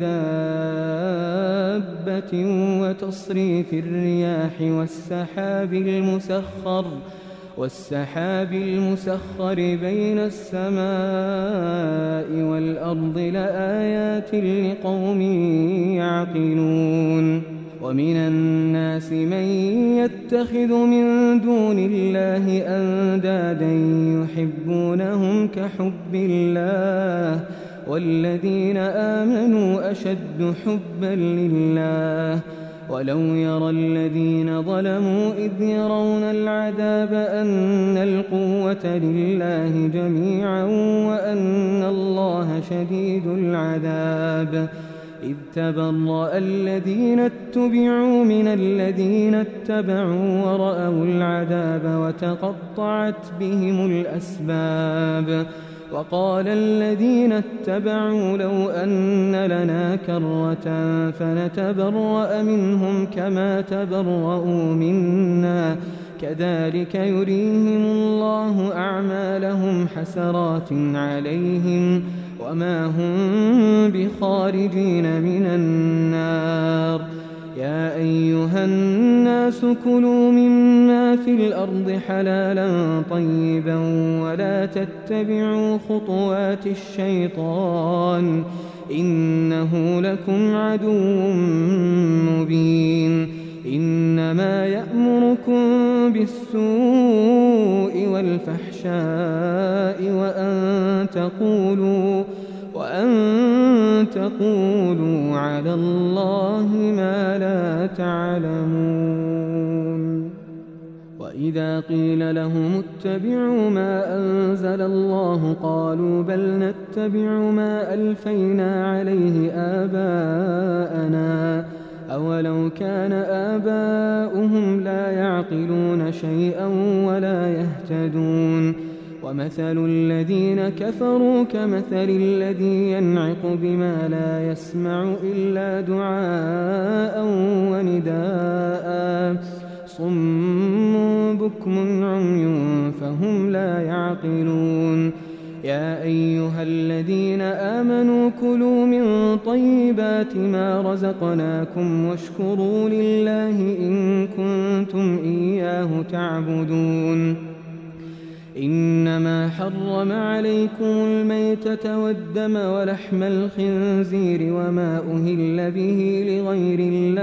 دابة وتصريف الرياح والسحاب المسخر والسحاب المسخر بين السماء والأرض لآيات لقوم يعقلون ومن الناس من يتخذ من دون الله أندادا يحبونهم كحب الله والذين آمنوا أشد حبا لله ولو يرى الذين ظلموا إذ يرون العذاب أن القوة لله جميعا وأن الله شديد العذاب إذ تبرأ الذين اتبعوا من الذين اتبعوا ورأوا العذاب وتقطعت بهم الأسباب وقال الذين اتبعوا لو أن لنا كرة فنتبرأ منهم كما تبرؤوا منا كذلك يريهم الله أعمالهم حسرات عليهم وما هم بخارجين من النار. يا أيها الناس كلوا مما في الأرض حلالا طيبا ولا تتبعوا خطوات الشيطان إنه لكم عدو مبين. إنما يأمركم بالسوء والفحشاء وأن تقولوا وأن تقولوا على الله ما لا تعلمون. وإذا قيل لهم اتبعوا ما أنزل الله قالوا بل نتبع ما ألفينا عليه آباءنا أولو كان آباؤهم لا يعقلون شيئا ولا يهتدون. ومثل الذين كفروا كمثل الذي ينعق بما لا يسمع إلا دعاء ونداء صم بكم عمي فهم لا يعقلون. يا أيها الذين آمنوا كلوا من طيبات ما رزقناكم واشكروا لله إن كنتم إياه تعبدون. إنما حرم عليكم الميتة والدم ولحم الخنزير وما أهل به لغير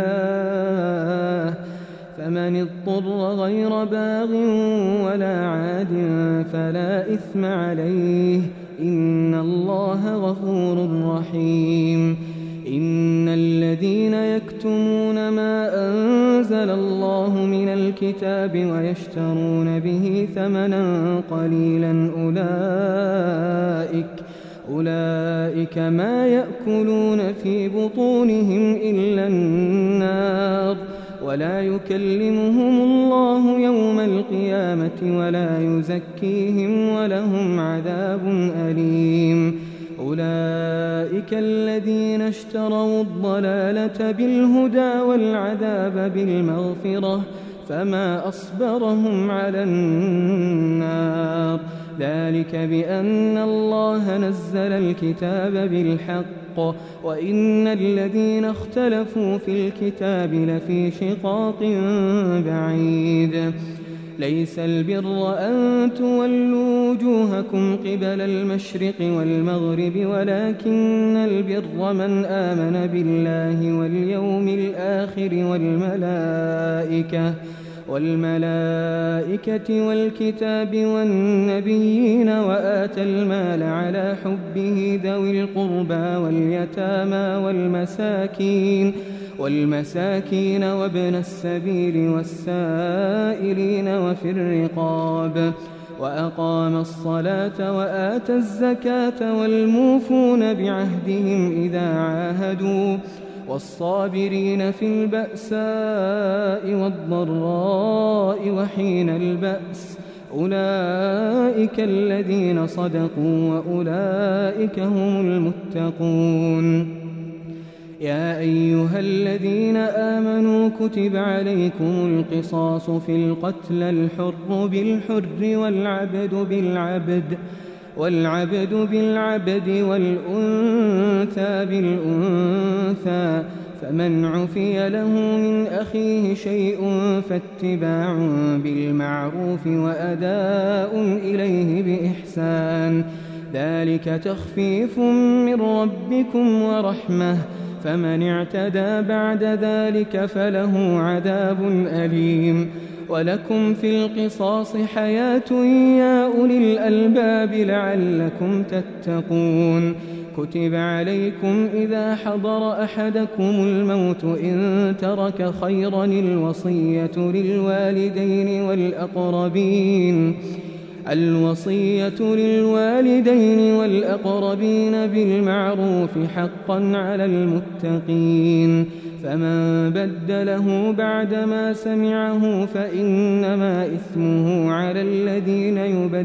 الله فمن اضطر غير باغ ولا عاد فلا إثم عليه إن الله غفور رحيم. إن الذين يكتمون ما أنزل الله من الكتاب ويشترون به ثمنا قليلا أولئك أولئك ما يأكلون في بطونهم إلا النار ولا يكلمهم الله يوم القيامة ولا يزكيهم ولهم عذاب أليم. أولئك الذين اشتروا الضلالة بالهدى والعذاب بالمغفرة فما أصبرهم على النار ذلك بأن الله نزل الكتاب بالحق وإن الذين اختلفوا في الكتاب لفي شقاق بعيد. ليس البر أن تولوا وجوهكم قبل المشرق والمغرب ولكن البر من آمن بالله واليوم الآخر والملائكة والملائكة والكتاب والنبيين وآتى المال على حبه ذوي القربى واليتامى والمساكين والمساكين وابن السبيل والسائلين وفي الرقاب وأقام الصلاة وآتى الزكاة والموفون بعهدهم إذا عاهدوا والصابرين في البأساء والضراء وحين البأس أولئك الذين صدقوا وأولئك هم المتقون. يا أيها الذين آمنوا كتب عليكم القصاص في القتلى الحر بالحر والعبد بالعبد والعبد بالعبد والأنثى بالأنثى فمن عفي له من أخيه شيء فاتباع بالمعروف وأداء إليه بإحسان ذلك تخفيف من ربكم ورحمة فمن اعتدى بعد ذلك فله عذاب أليم. ولكم في القصاص حياة يا أولي الألباب لعلكم تتقون. كتب عليكم إذا حضر أحدكم الموت إن ترك خيرا الوصية للوالدين والأقربين الوصية للوالدين والأقربين بالمعروف حقا على المتقين فمن بدله بعدما سمعه فإنما إثمه على الذين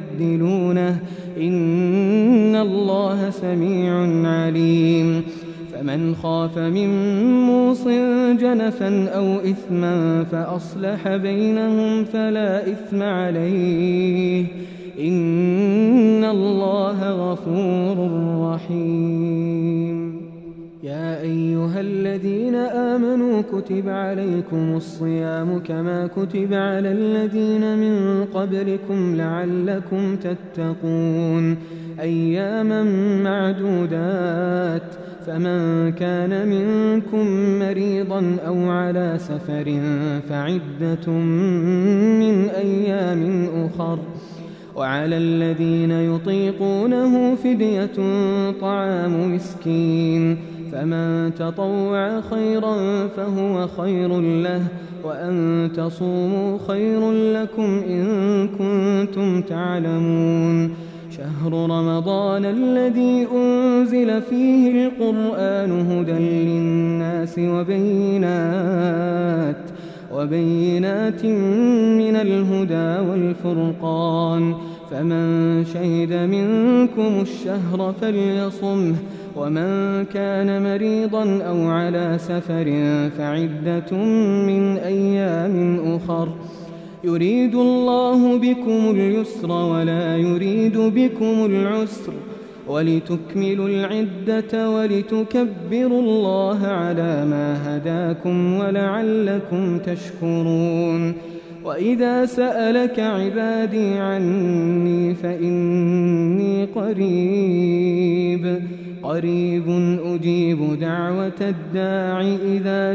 يبدلونه إن الله سميع عليم. فمن خاف من موص جنفا أو إثما فأصلح بينهم فلا إثم عليه إن الله غفور رحيم. يا أيها الذين آمنوا كتب عليكم الصيام كما كتب على الذين من قبلكم لعلكم تتقون أياما معدودات فمن كان منكم مريضا أو على سفر فعدة من أيام أخر وعلى الذين يطيقونه فدية طعام مسكين فمن تطوع خيرا فهو خير له وأن تصوموا خير لكم إن كنتم تعلمون. شهر رمضان الذي أنزل فيه القرآن هدى للناس وبينات وبينات من الهدى والفرقان فمن شهد منكم الشهر فليصمه ومن كان مريضا أو على سفر فعدة من أيام أخر يريد الله بكم اليسر ولا يريد بكم العسر ولتكملوا العدة ولتكبروا الله على ما هداكم ولعلكم تشكرون. وإذا سألك عبادي عني فإني قريب قريب أجيب دعوة الداع إذا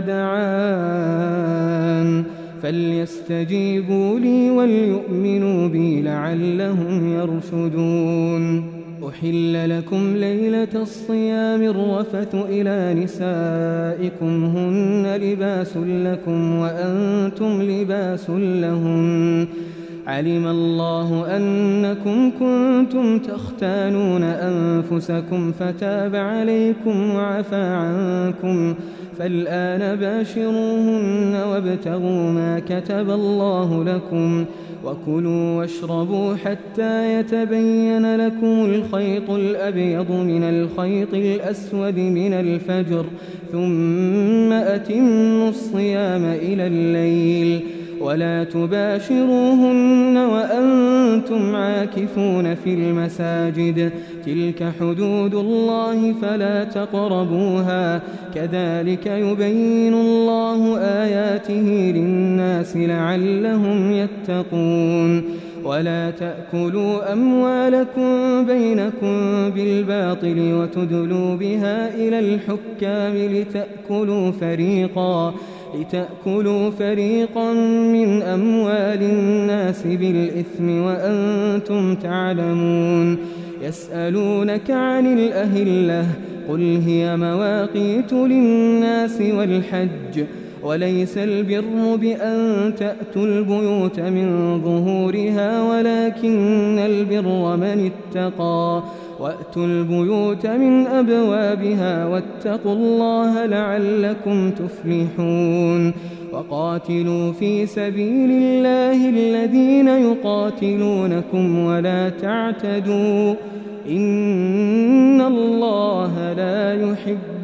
دعان فليستجيبوا لي وليؤمنوا بي لعلهم يرشدون. أحل لكم ليلة الصيام الرفث إلى نسائكم هن لباس لكم وأنتم لباس لهن علم الله أنكم كنتم تختانون أنفسكم فتاب عليكم وعفى عنكم فالآن باشروهن وابتغوا ما كتب الله لكم وكلوا واشربوا حتى يتبين لكم الخيط الأبيض من الخيط الأسود من الفجر ثم أتموا الصيام إلى الليل ولا تباشروهن وأنتم عاكفون في المساجد تلك حدود الله فلا تقربوها كذلك يبين الله آياته للناس لعلهم يتقون. ولا تأكلوا أموالكم بينكم بالباطل وتدلوا بها إلى الحكام لتأكلوا فريقا لتأكلوا فريقا من أموال الناس بالإثم وأنتم تعلمون. يسألونك عن الأهلة قل هي مواقيت للناس والحج وليس البر بأن تأتوا البيوت من ظهورها ولكن البر من اتقى وأتوا البيوت من أبوابها واتقوا الله لعلكم تفلحون. وقاتلوا في سبيل الله الذين يقاتلونكم ولا تعتدوا إن الله لا يحب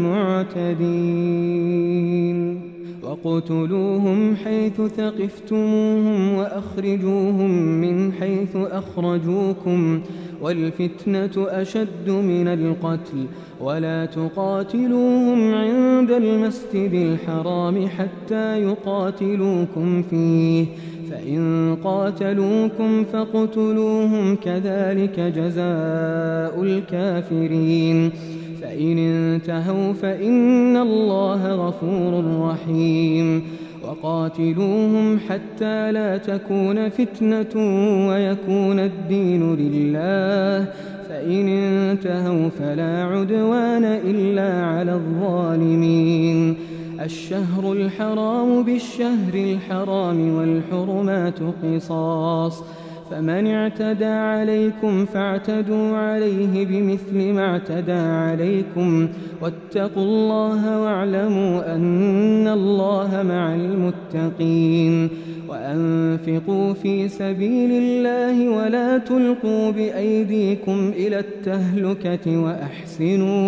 المعتدين. وقتلوهم حيث ثقفتموهم وأخرجوهم من حيث أخرجوكم والفتنة أشد من القتل ولا تقاتلوهم عند المسجد الحرام حتى يقاتلوكم فيه فإن قاتلوكم فاقتلوهم كذلك جزاء الكافرين. فإن انتهوا فإن الله غفور رحيم. وقاتلوهم حتى لا تكون فتنة ويكون الدين لله فإن انتهوا فلا عدوان إلا على الظالمين. الشهر الحرام بالشهر الحرام والحرمات قصاص فمن اعتدى عليكم فاعتدوا عليه بمثل ما اعتدى عليكم واتقوا الله واعلموا أن الله مع المتقين. وأنفقوا في سبيل الله ولا تلقوا بأيديكم إلى التهلكة وأحسنوا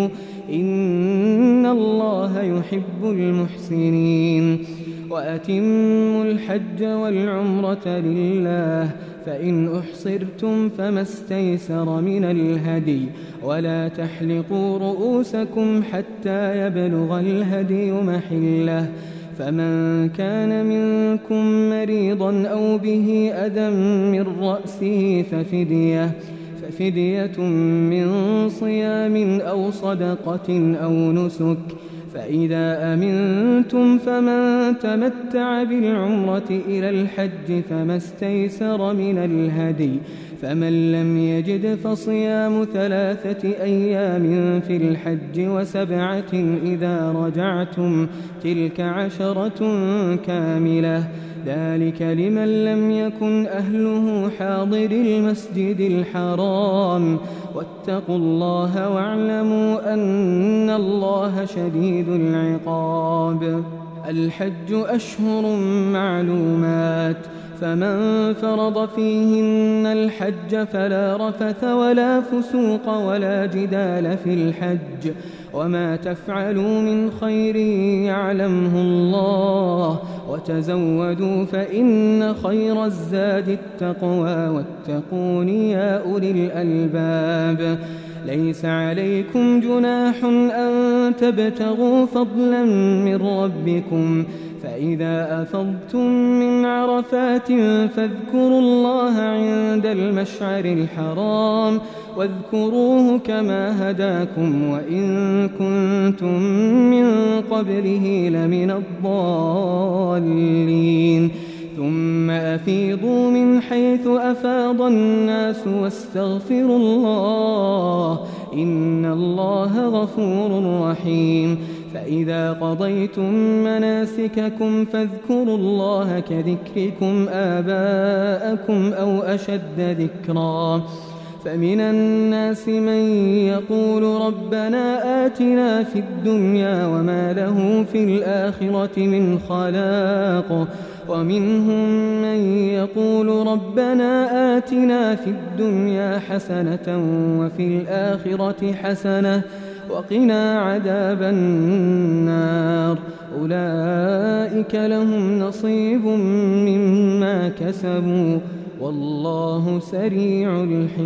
إن الله يحب المحسنين. وأتموا الحج والعمرة لله، فإن أحصرتم فما استيسر من الهدي، ولا تحلقوا رؤوسكم حتى يبلغ الهدي محله، فمن كان منكم مريضا أو به أذى من رأسه ففدية ففدية من صيام أو صدقة أو نسك، فإذا أمنتم فمن تمتع بالعمرة إلى الحج فما استيسر من الهدي، فمن لم يجد فصيام ثلاثة أيام في الحج وسبعة إذا رجعتم، تلك عشرة كاملة، ذلك لمن لم يكن أهله حاضر المسجد الحرام. واتقوا الله واعلموا أن الله شديد العقاب. الحج أشهر معلومات، فمن فرض فيهن الحج فلا رفث ولا فسوق ولا جدال في الحج، وما تفعلوا من خير يعلمه الله، وتزودوا فإن خير الزاد التقوى، واتقون يا أولي الألباب. ليس عليكم جناح أن تبتغوا فضلا من ربكم، فإذا أفضتم من عرفات فاذكروا الله عند المشعر الحرام، واذكروه كما هداكم وإن كنتم من قبله لمن الضالين. ثم أفيضوا من حيث أفاض الناس واستغفروا الله، إن الله غفور رحيم. فإذا قضيتم مناسككم فاذكروا الله كذكركم آباءكم أو أشد ذكرا. فمن الناس من يقول ربنا آتنا في الدنيا وما له في الآخرة من خلاق، ومنهم من يقول ربنا آتنا في الدنيا حسنة وفي الآخرة حسنة وقنا عذاب النار. أولئك لهم نصيب مما كسبوا والله سريع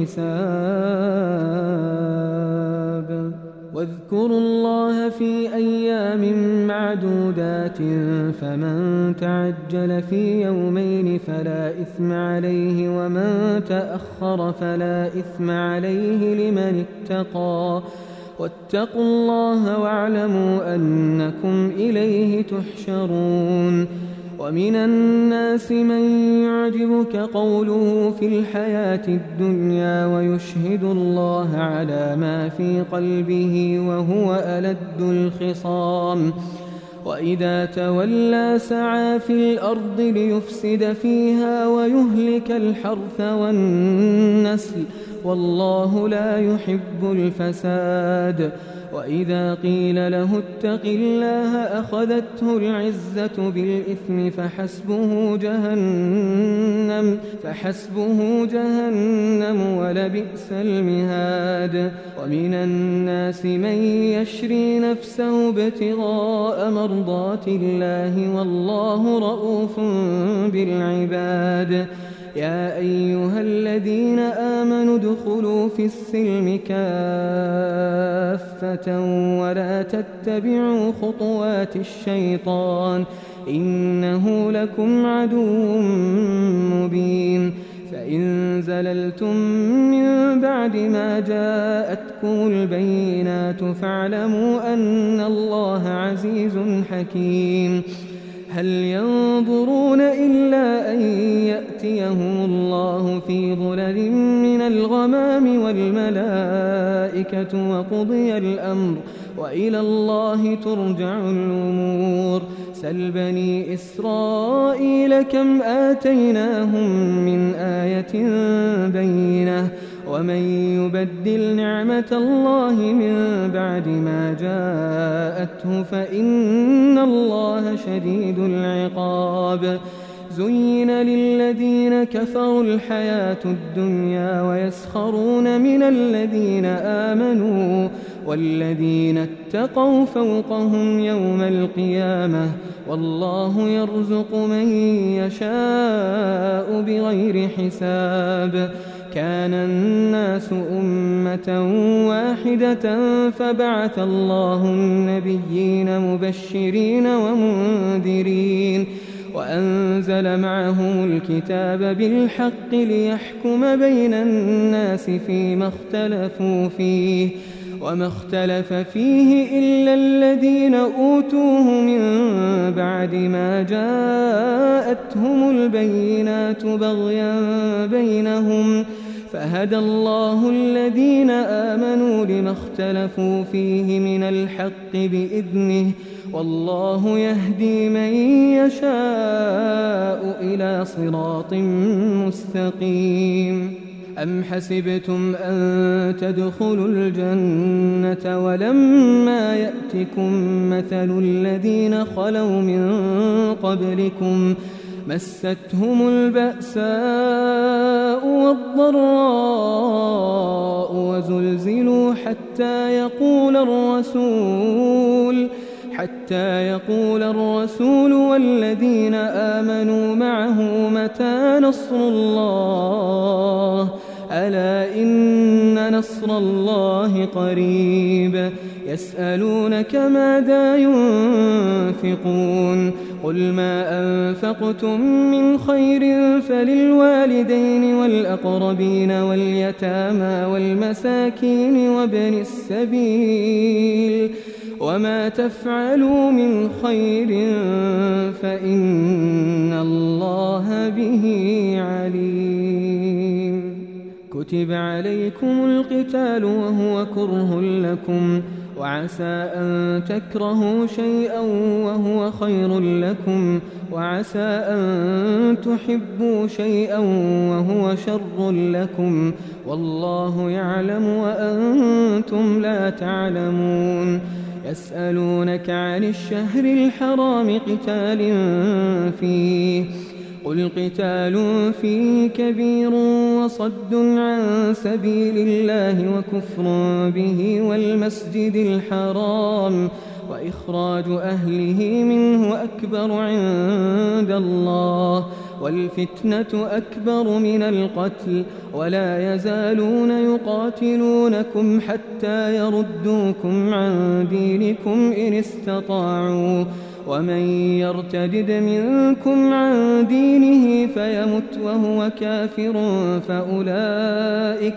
الحساب. واذكروا الله في أيام معدودات، فمن تعجل في يومين فلا إثم عليه، ومن تأخر فلا إثم عليه لمن اتقى. واتقوا الله واعلموا أنكم إليه تحشرون. ومن الناس من يعجبك قوله في الحياة الدنيا ويشهد الله على ما في قلبه وهو ألد الخصام، وإذا تولى سعى في الأرض ليفسد فيها ويهلك الحرث والنسل، والله لا يحب الفساد. وإذا قيل له اتق الله أخذته العزة بالإثم فحسبه جهنم فحسبه جهنم ولبئس المهاد. ومن الناس من يشري نفسه ابتغاء مرضات الله والله رؤوف بالعباد. يا أيها الذين آمنوا ادخلوا في السلم كافة ولا تتبعوا خطوات الشيطان إنه لكم عدو مبين. فإن زللتم من بعد ما جاءتكم البينات فاعلموا أن الله عزيز حكيم. هل ينظرون إلا أن يأتيهم الله في ظلل من الغمام والملائكة وقضي الأمر وإلى الله ترجع الأمور. سل بني إسرائيل كم آتيناهم من آية بينة ومن يبدل نعمة الله من بعد ما جاءته فإن الله شديد العقاب. زين للذين كفروا الحياة الدنيا ويسخرون من الذين آمنوا والذين اتقوا فوقهم يوم القيامة والله يرزق من يشاء بغير حساب. كان الناس أمة واحدة فبعث الله النبيين مبشرين ومنذرين وأنزل معهم الكتاب بالحق ليحكم بين الناس فيما اختلفوا فيه وما اختلف فيه إلا الذين أوتوه من بعد ما جاءتهم البينات بغيا بينهم فهدى الله الذين آمنوا لما اختلفوا فيه من الحق بإذنه والله يهدي من يشاء إلى صراط مستقيم. أم حسبتم أن تدخلوا الجنة ولما يأتكم مثل الذين خلوا من قبلكم مستهم البأساء والضراء وزلزلوا حتى يقول الرسول حتى يقول الرسول والذين آمنوا معه متى نصر الله ألا إن نصر الله قريب. يسألونك ماذا ينفقون قل ما أنفقتم من خير فللوالدين والأقربين واليتامى والمساكين وابن السبيل وما تفعلوا من خير فإن الله به عليم. كتب عليكم القتال وهو كره لكم وعسى أن تكرهوا شيئا وهو خير لكم وعسى أن تحبوا شيئا وهو شر لكم والله يعلم وأنتم لا تعلمون. يسألونك عن الشهر الحرام قتال فيه قل قتال فيه كبير وصد عن سبيل الله وكفر به والمسجد الحرام وإخراج أهله منه أكبر عند الله والفتنة أكبر من القتل ولا يزالون يقاتلونكم حتى يردوكم عن دينكم إن استطاعوا ومن يرتدد منكم عن دينه فيمت وهو كافر فأولئك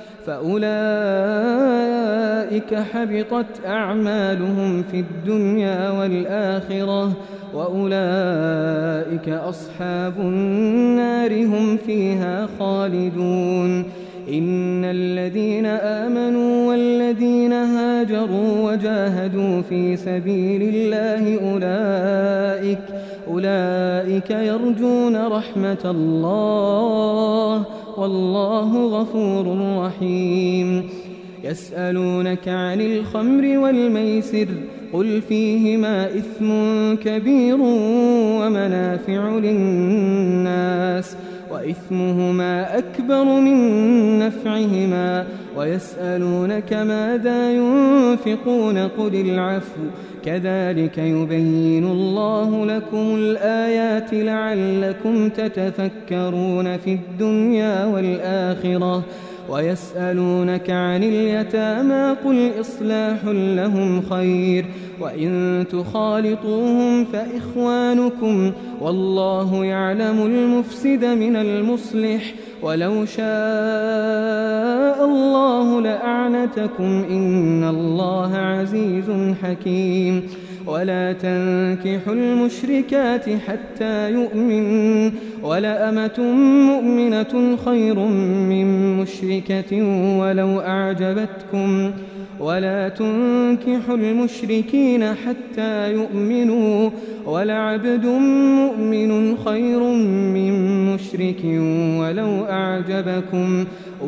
فأولئك حبطت أعمالهم في الدنيا والآخرة وأولئك أصحاب النار هم فيها خالدون. إن الذين آمنوا والذين هاجروا وجاهدوا في سبيل الله أولئك أولئك يرجون رحمة الله والله غفور رحيم. يسألونك عن الخمر والميسر قل فيهما إثم كبير ومنافع للناس وإثمهما أكبر من نفعهما ويسألونك ماذا ينفقون قل العفو كذلك يبين الله لكم الآيات لعلكم تتفكرون في الدنيا والآخرة. ويسألونك عن اليتامى قل إصلاح لهم خير وإن تخالطوهم فإخوانكم والله يعلم المفسد من المصلح ولو شاء الله لأعنتكم إن الله عزيز حكيم. ولا تنكحوا المشركات حتى يؤمنوا ولأمة مؤمنة خير من مشركة ولو أعجبتكم ولا تنكحوا المشركين حتى يؤمنوا ولعبد مؤمن خير من مشرك ولو أعجبكم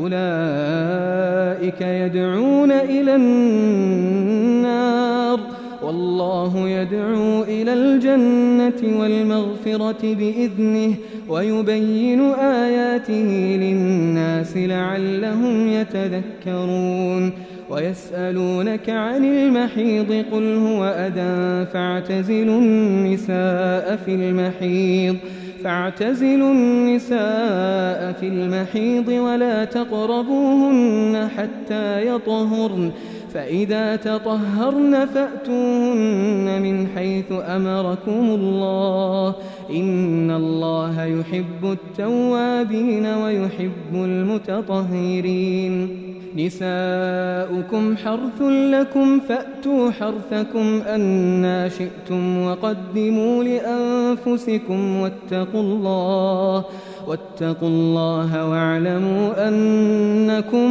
أولئك يدعون إلى النار والله يدعو إلى الجنة والمغفرة بإذنه ويبين آياته للناس لعلهم يتذكرون. ويسألونك عن المحيض قل هو أذى فاعتزلوا النساء في المحيض فاعتزلوا النساء في المحيض ولا تقربوهن حتى يطهرن فإذا تطهرن فأتوهن من حيث أمركم الله إن الله يحب التوابين ويحب المتطهرين نساؤكم حرث لكم فأتوا حرثكم أنى شئتم وقدموا لأنفسكم واتقوا الله واتقوا الله واعلموا أنكم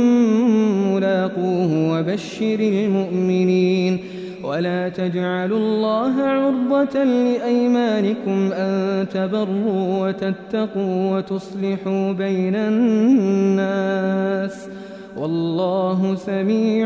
ملاقوه وبشر المؤمنين ولا تجعلوا الله عرضة لأيمانكم أن تبروا وتتقوا وتصلحوا بين الناس والله سميع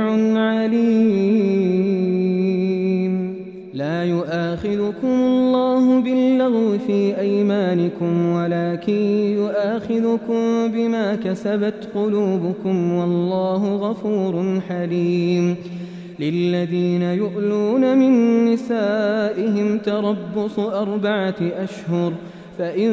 عليم لا يؤاخذكم الله باللغو في أيمانكم ولكن يؤاخذكم بما كسبت قلوبكم والله غفور حليم للذين يؤلون من نسائهم تربص أربعة أشهر فإن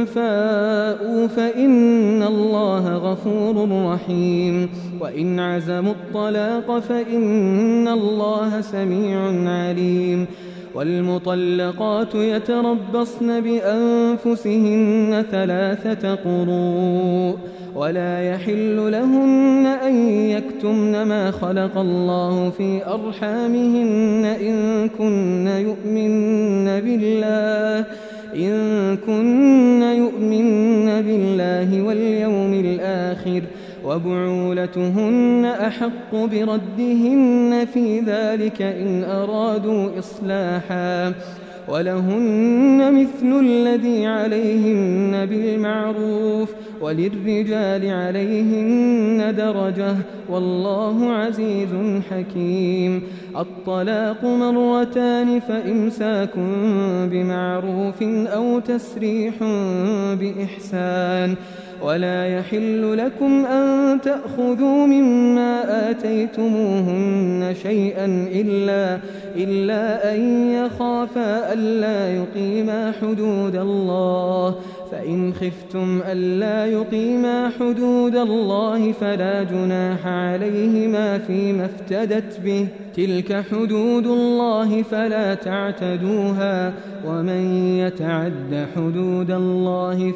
فاءوا فإن الله غفور رحيم وإن عزموا الطلاق فإن الله سميع عليم والمطلقات يتربصن بأنفسهن ثلاثة قروء ولا يحل لهن أن يكتمن ما خلق الله في أرحامهن إن كن يؤمن بالله إن كن يؤمن بالله واليوم الآخر وبعولتهن أحق بردهن في ذلك إن أرادوا إصلاحا ولهن مثل الذي عليهن بالمعروف وللرجال عليهن درجة والله عزيز حكيم الطلاق مرتان فإمساك بمعروف أو تسريح بإحسان ولا يحل لكم أن تأخذوا مما آتيتموهن شيئا إلا, إلا أن يخافا ألا يقيما حدود الله فإن خفتم ألا يقيما حدود الله فلا جناح عليهما فيما افتدت به تلك حدود الله فلا تعتدوها ومن يتعد حدود الله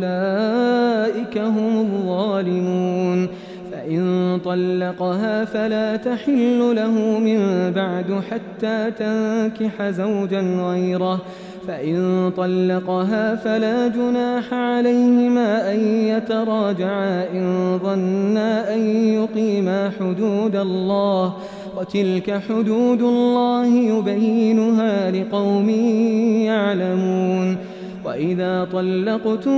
فأولئك هم الظالمون فإن طلقها فلا تحل له من بعد حتى تنكح زوجا غيره فإن طلقها فلا جناح عليهما أن يتراجعا إن ظنا أن يقيما حدود الله وتلك حدود الله يبينها لقوم يعلمون وإذا طلقتم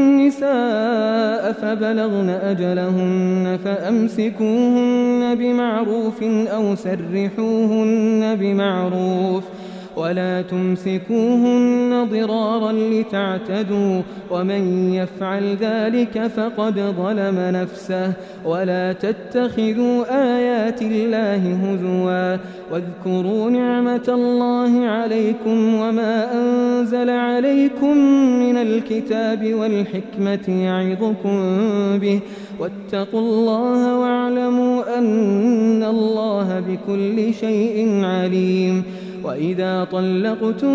النساء فبلغن أجلهن فأمسكوهن بمعروف أو سرحوهن بمعروف ولا تمسكوهن ضرارا لتعتدوا ومن يفعل ذلك فقد ظلم نفسه ولا تتخذوا آيات الله هزوا واذكروا نعمة الله عليكم وما أنزل عليكم من الكتاب والحكمة يعظكم به واتقوا الله واعلموا أن الله بكل شيء عليم وإذا طلقتم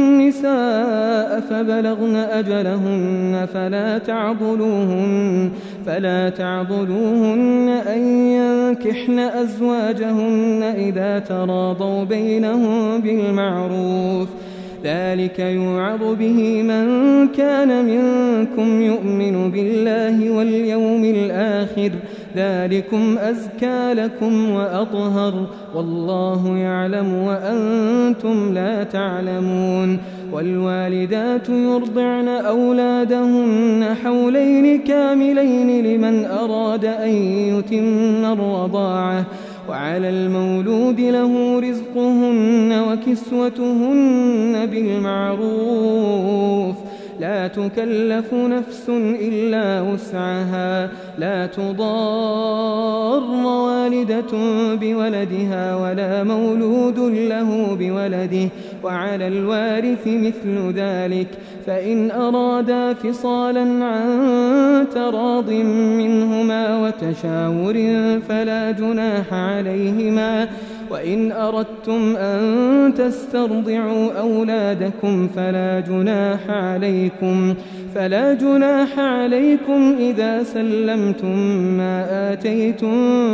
النساء فبلغن أجلهن فلا تعضلوهن فلا تعضلوهن أن ينكحن أزواجهن إذا تراضوا بينهم بالمعروف ذلك يوعظ به من كان منكم يؤمن بالله واليوم الآخر ذلكم أزكى لكم وأطهر والله يعلم وأنتم لا تعلمون والوالدات يرضعن أولادهن حولين كاملين لمن أراد أن يتم الرضاعة وعلى المولود له رزقهن وكسوتهن بالمعروف لا تكلف نفس إلا وسعها لا تضار والدة بولدها ولا مولود له بولده وعلى الوارث مثل ذلك فإن أرادا فصالا عن تراض منهما وتشاور فلا جناح عليهما وإن أردتم أن تسترضعوا أولادكم فلا جناح عليكم فلا جناح عليكم إذا سلمتم ما آتيتم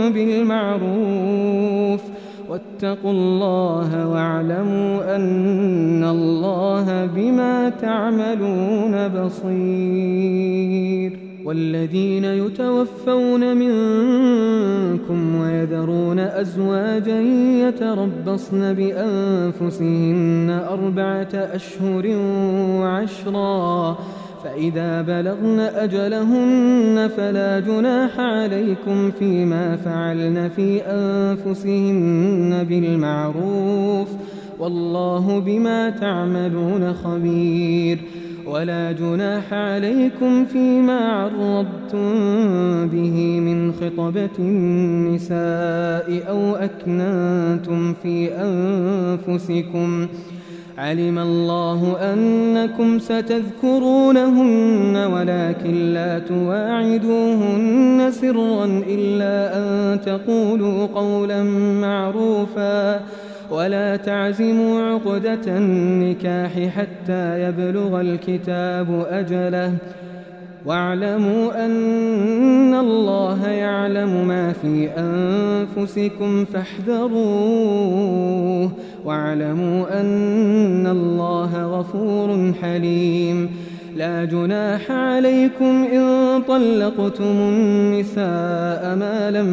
بالمعروف واتقوا الله واعلموا أن الله بما تعملون بصير. والذين يتوفون منكم ويذرون أزواجا يتربصن بأنفسهن أربعة أشهر وعشرا فإذا بلغن أجلهن فلا جناح عليكم فيما فعلن في أنفسهن بالمعروف والله بما تعملون خبير. ولا جناح عليكم فيما عرضتم به من خطبة النساء أو أكننتم في أنفسكم علم الله أنكم ستذكرونهن ولكن لا تواعدوهن سرا إلا أن تقولوا قولا معروفا ولا تعزموا عقدة النكاح حتى يبلغ الكتاب أجله واعلموا أن الله يعلم ما في أنفسكم فاحذروه واعلموا أن الله غفور حليم. لا جناح عليكم إن طلقتم النساء ما لم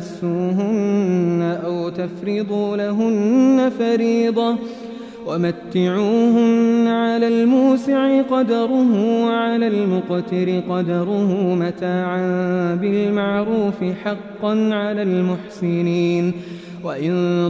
تمسوهن أو تفرضوا لهن فريضة ومتعوهن على الموسع قدره وعلى المقتر قدره متاعا بالمعروف حقا على المحسنين. وإن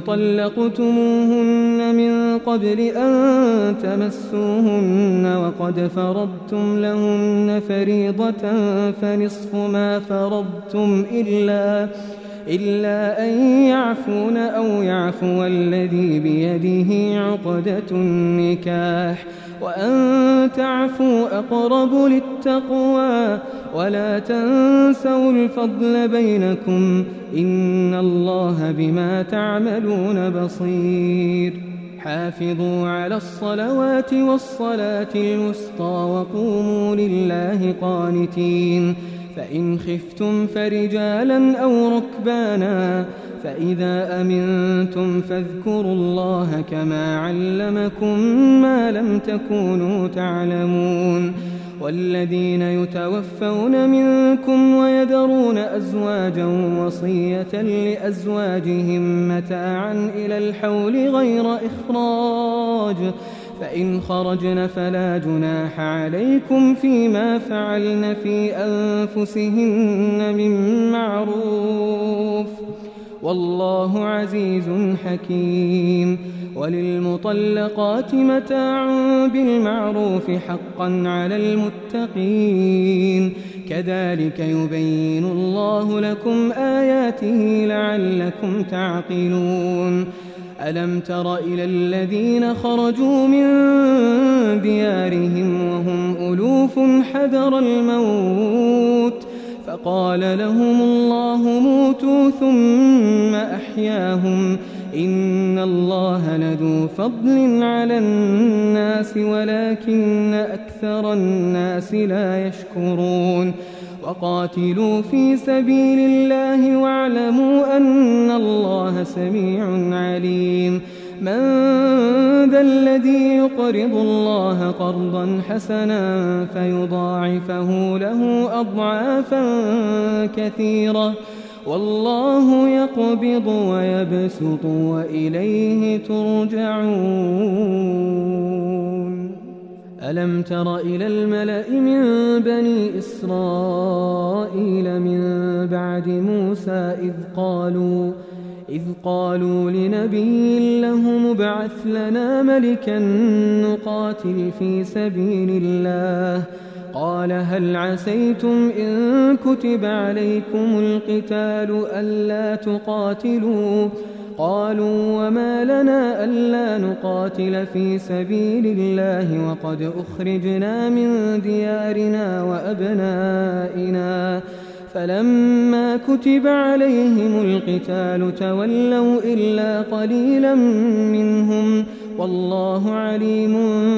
طلقتموهن من قبل أن تمسوهن وقد فرضتم لهن فريضة فنصف ما فرضتم إلا إلا أن يعفون أو يعفو الذي بيده عقدة النكاح وأن تعفوا أقرب للتقوى ولا تنسوا الفضل بينكم إن الله بما تعملون بصير. حافظوا على الصلوات والصلاة الوسطى وقوموا لله قانتين. فإن خفتم فرجالا أو ركبانا فإذا أمنتم فاذكروا الله كما علمكم ما لم تكونوا تعلمون. والذين يتوفون منكم ويذرون أزواجا وصية لأزواجهم متاعا إلى الحول غير إخراج فإن خرجن فلا جناح عليكم فيما فعلن في أنفسهن من معروف والله عزيز حكيم. وللمطلقات متاع بالمعروف حقا على المتقين كذلك يبين الله لكم آياته لعلكم تعقلون. ألم تر إلى الذين خرجوا من ديارهم وهم ألوف حذر الموت فقال لهم الله موتوا ثم أحياهم إن الله لذو فضل على الناس ولكن أكثر الناس لا يشكرون. وقاتلوا في سبيل الله واعلموا أن الله سميع عليم. من ذا الذي يقرض الله قرضا حسنا فيضاعفه له أضعافا كثيرة والله يقبض ويبسط وإليه ترجعون. ألم تر إلى الملأ من بني إسرائيل من بعد موسى إذ قالوا إذ قالوا لنبي له مبعث لنا ملكا نقاتل في سبيل الله قال هل عسيتم إن كتب عليكم القتال ألا تقاتلوا قالوا وما لنا ألا نقاتل في سبيل الله وقد أخرجنا من ديارنا وأبنائنا فلما كتب عليهم القتال تولوا إلا قليلا منهم والله عليم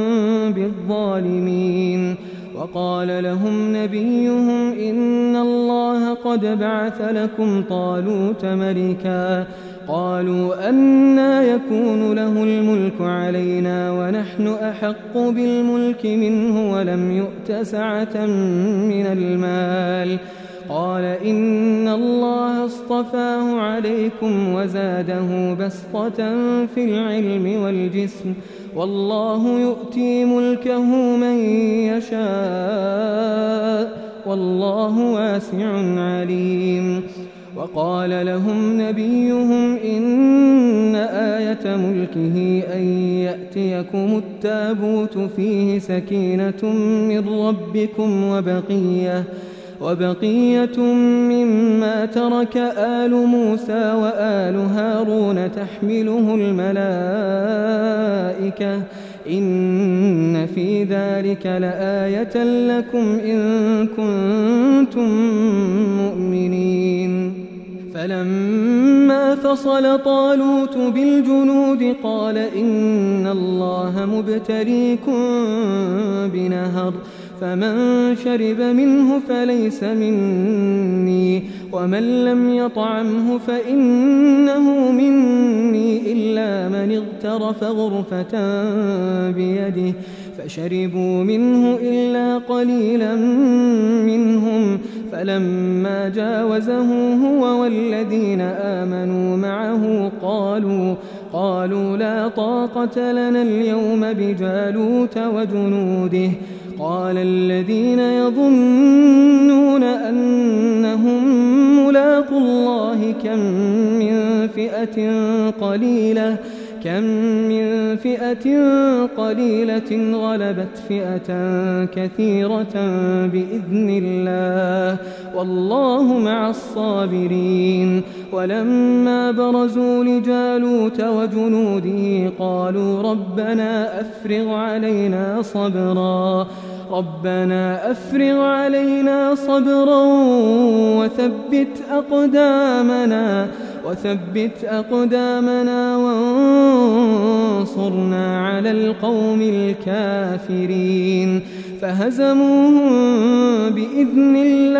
بالظالمين وقال لهم نبيهم إن الله قد بعث لكم طالوت ملكا قالوا أنى يكون له الملك علينا ونحن أحق بالملك منه ولم يؤت سعة من المال قال إن الله اصطفاه عليكم وزاده بسطة في العلم والجسم والله يؤتي ملكه من يشاء والله واسع عليم وقال لهم نبيهم إن آية ملكه أن يأتيكم التابوت فيه سكينة من ربكم وبقية وبقية مما ترك آل موسى وآل هارون تحمله الملائكة إن في ذلك لآية لكم إن كنتم مؤمنين فلما فصل طالوت بالجنود قال إن الله مبتليكم بنهر فمن شرب منه فليس مني ومن لم يطعمه فإنه مني إلا من اغترف غرفة بيده فشربوا منه إلا قليلا منهم فلما جاوزه هو والذين آمنوا معه قالوا قالوا لا طاقة لنا اليوم بجالوت وجنوده قال الذين يظنون أنهم ملاقو الله كم من فئة قليلة كم من فئة قليلة غلبت فئة كثيرة بإذن الله والله مع الصابرين ولما برزوا لجالوت وجنوده قالوا ربنا أفرغ علينا صبرا ربنا أفرغ علينا صبرا وثبت أقدامنا وثبت أقدامنا وانصرنا على القوم الكافرين فهزموهم بإذن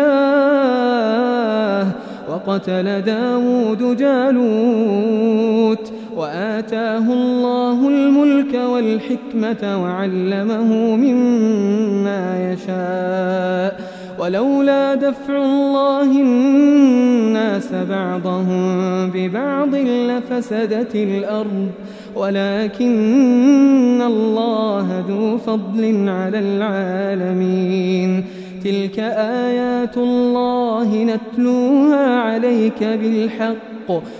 الله وقتل داود جالوت وآتاه الله الملك والحكمة وعلمه مما يشاء ولولا دفع الله الناس بعضهم ببعض لفسدت الأرض ولكن الله ذو فضل على العالمين تلك آيات الله نتلوها عليك بالحق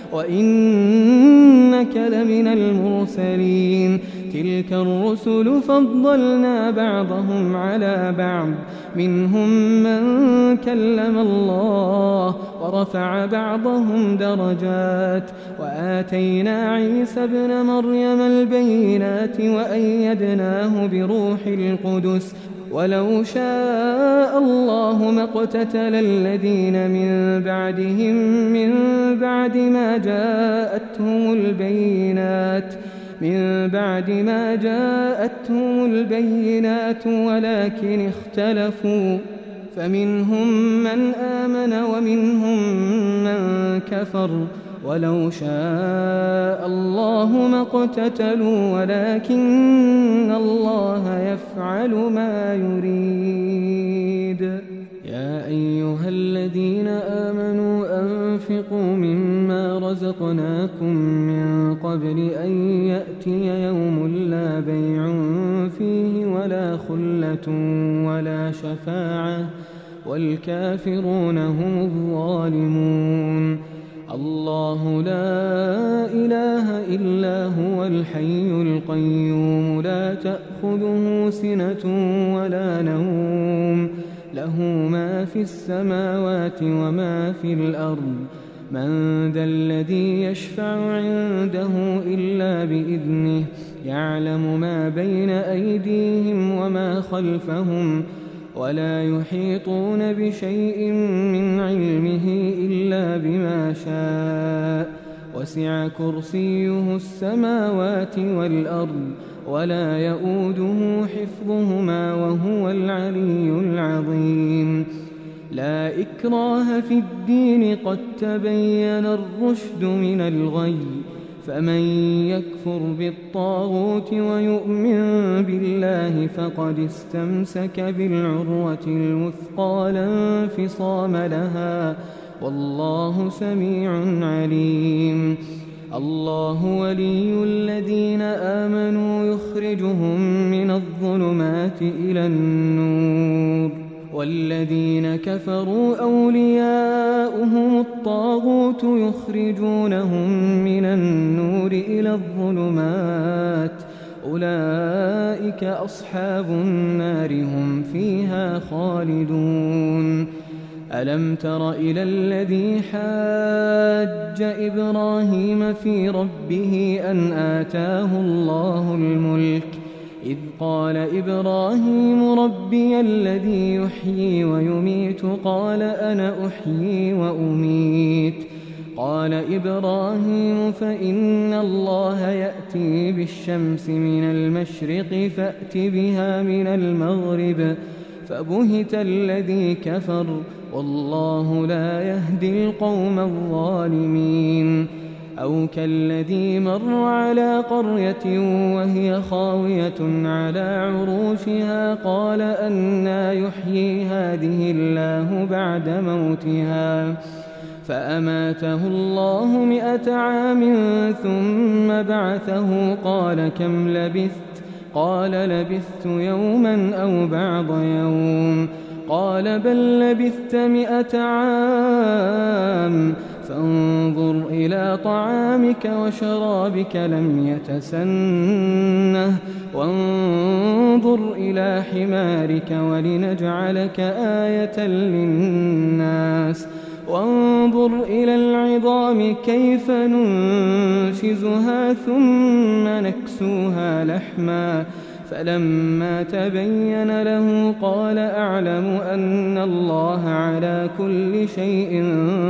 وإنك لمن المرسلين تلك الرسل فضلنا بعضهم على بعض منهم من كلم الله ورفع بعضهم درجات وآتينا عيسى ابن مريم البينات وأيدناه بروح القدس ولو شاء الله ما اقتتل الذين من بعدهم من بعد ما جاءتهم البينات من بعد ما جاءتهم البينات ولكن اختلفوا فمنهم من آمن ومنهم من كفر ولو شاء الله ما اقتتلوا ولكن الله يفعل ما يريد يا أيها الذين آمنوا أنفقوا مما رزقناكم من قبل أن يأتي يوم لا بيع فيه ولا خلة ولا شفاعة والكافرون هم الظالمون الله لا إله إلا هو الحي القيوم لا تأخذه سنة ولا نوم له ما في السماوات وما في الأرض من ذا الذي يشفع عنده إلا بإذنه يعلم ما بين أيديهم وما خلفهم ولا يحيطون بشيء من علمه إلا بما شاء وسع كرسيه السماوات والأرض ولا يؤوده حفظهما وهو العلي العظيم لا إكراه في الدين قد تبين الرشد من الغي فمن يكفر بالطاغوت ويؤمن بالله فقد استمسك بالعروة الوثقى لا انفصام لها والله سميع عليم الله ولي الذين آمنوا يخرجهم من الظلمات إلى النور والذين كفروا أولياؤهم الطاغوت يخرجونهم من النور إلى الظلمات أولئك أصحاب النار هم فيها خالدون ألم تر إلى الذي حاج إبراهيم في ربه أن آتاه الله الملك إذ قال إبراهيم ربي الذي يحيي ويميت قال أنا أحيي وأميت قال إبراهيم فإن الله يأتي بالشمس من المشرق فأت بها من المغرب فبهت الذي كفر والله لا يهدي القوم الظالمين أو كالذي مر على قرية وهي خاوية على عروشها قال أنى يحيي هذه الله بعد موتها فأماته الله مئة عام ثم بعثه قال كم لبثت قال لبثت يوما أو بعض يوم قال بل لبثت مئة عام فانظر إلى طعامك وشرابك لم يتسنه وانظر إلى حمارك ولنجعلك آية للناس وانظر إلى العظام كيف ننشزها ثم نكسوها لحما فلما تبين له قال أعلم أن الله على كل شيء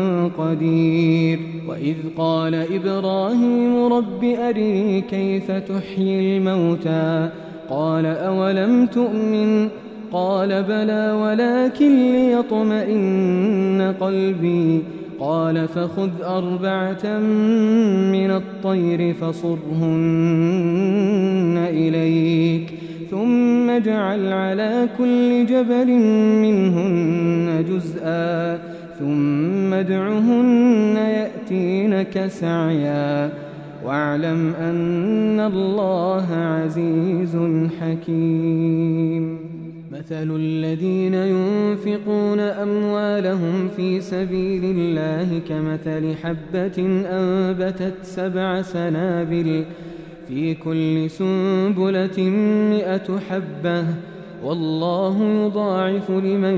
قدير وإذ قال إبراهيم رب أرني كيف تحيي الموتى قال أولم تؤمن قال بلى ولكن ليطمئن قلبي قال فخذ أربعة من الطير فصرهن إليك ثم اجعل على كل جبل منهن جزءا ثم ادعهن يأتينك سعيا واعلم أن الله عزيز حكيم مثل الذين ينفقون أموالهم في سبيل الله كمثل حبة أنبتت سبع سنابل في كل سنبلة مئة حبة والله يضاعف لمن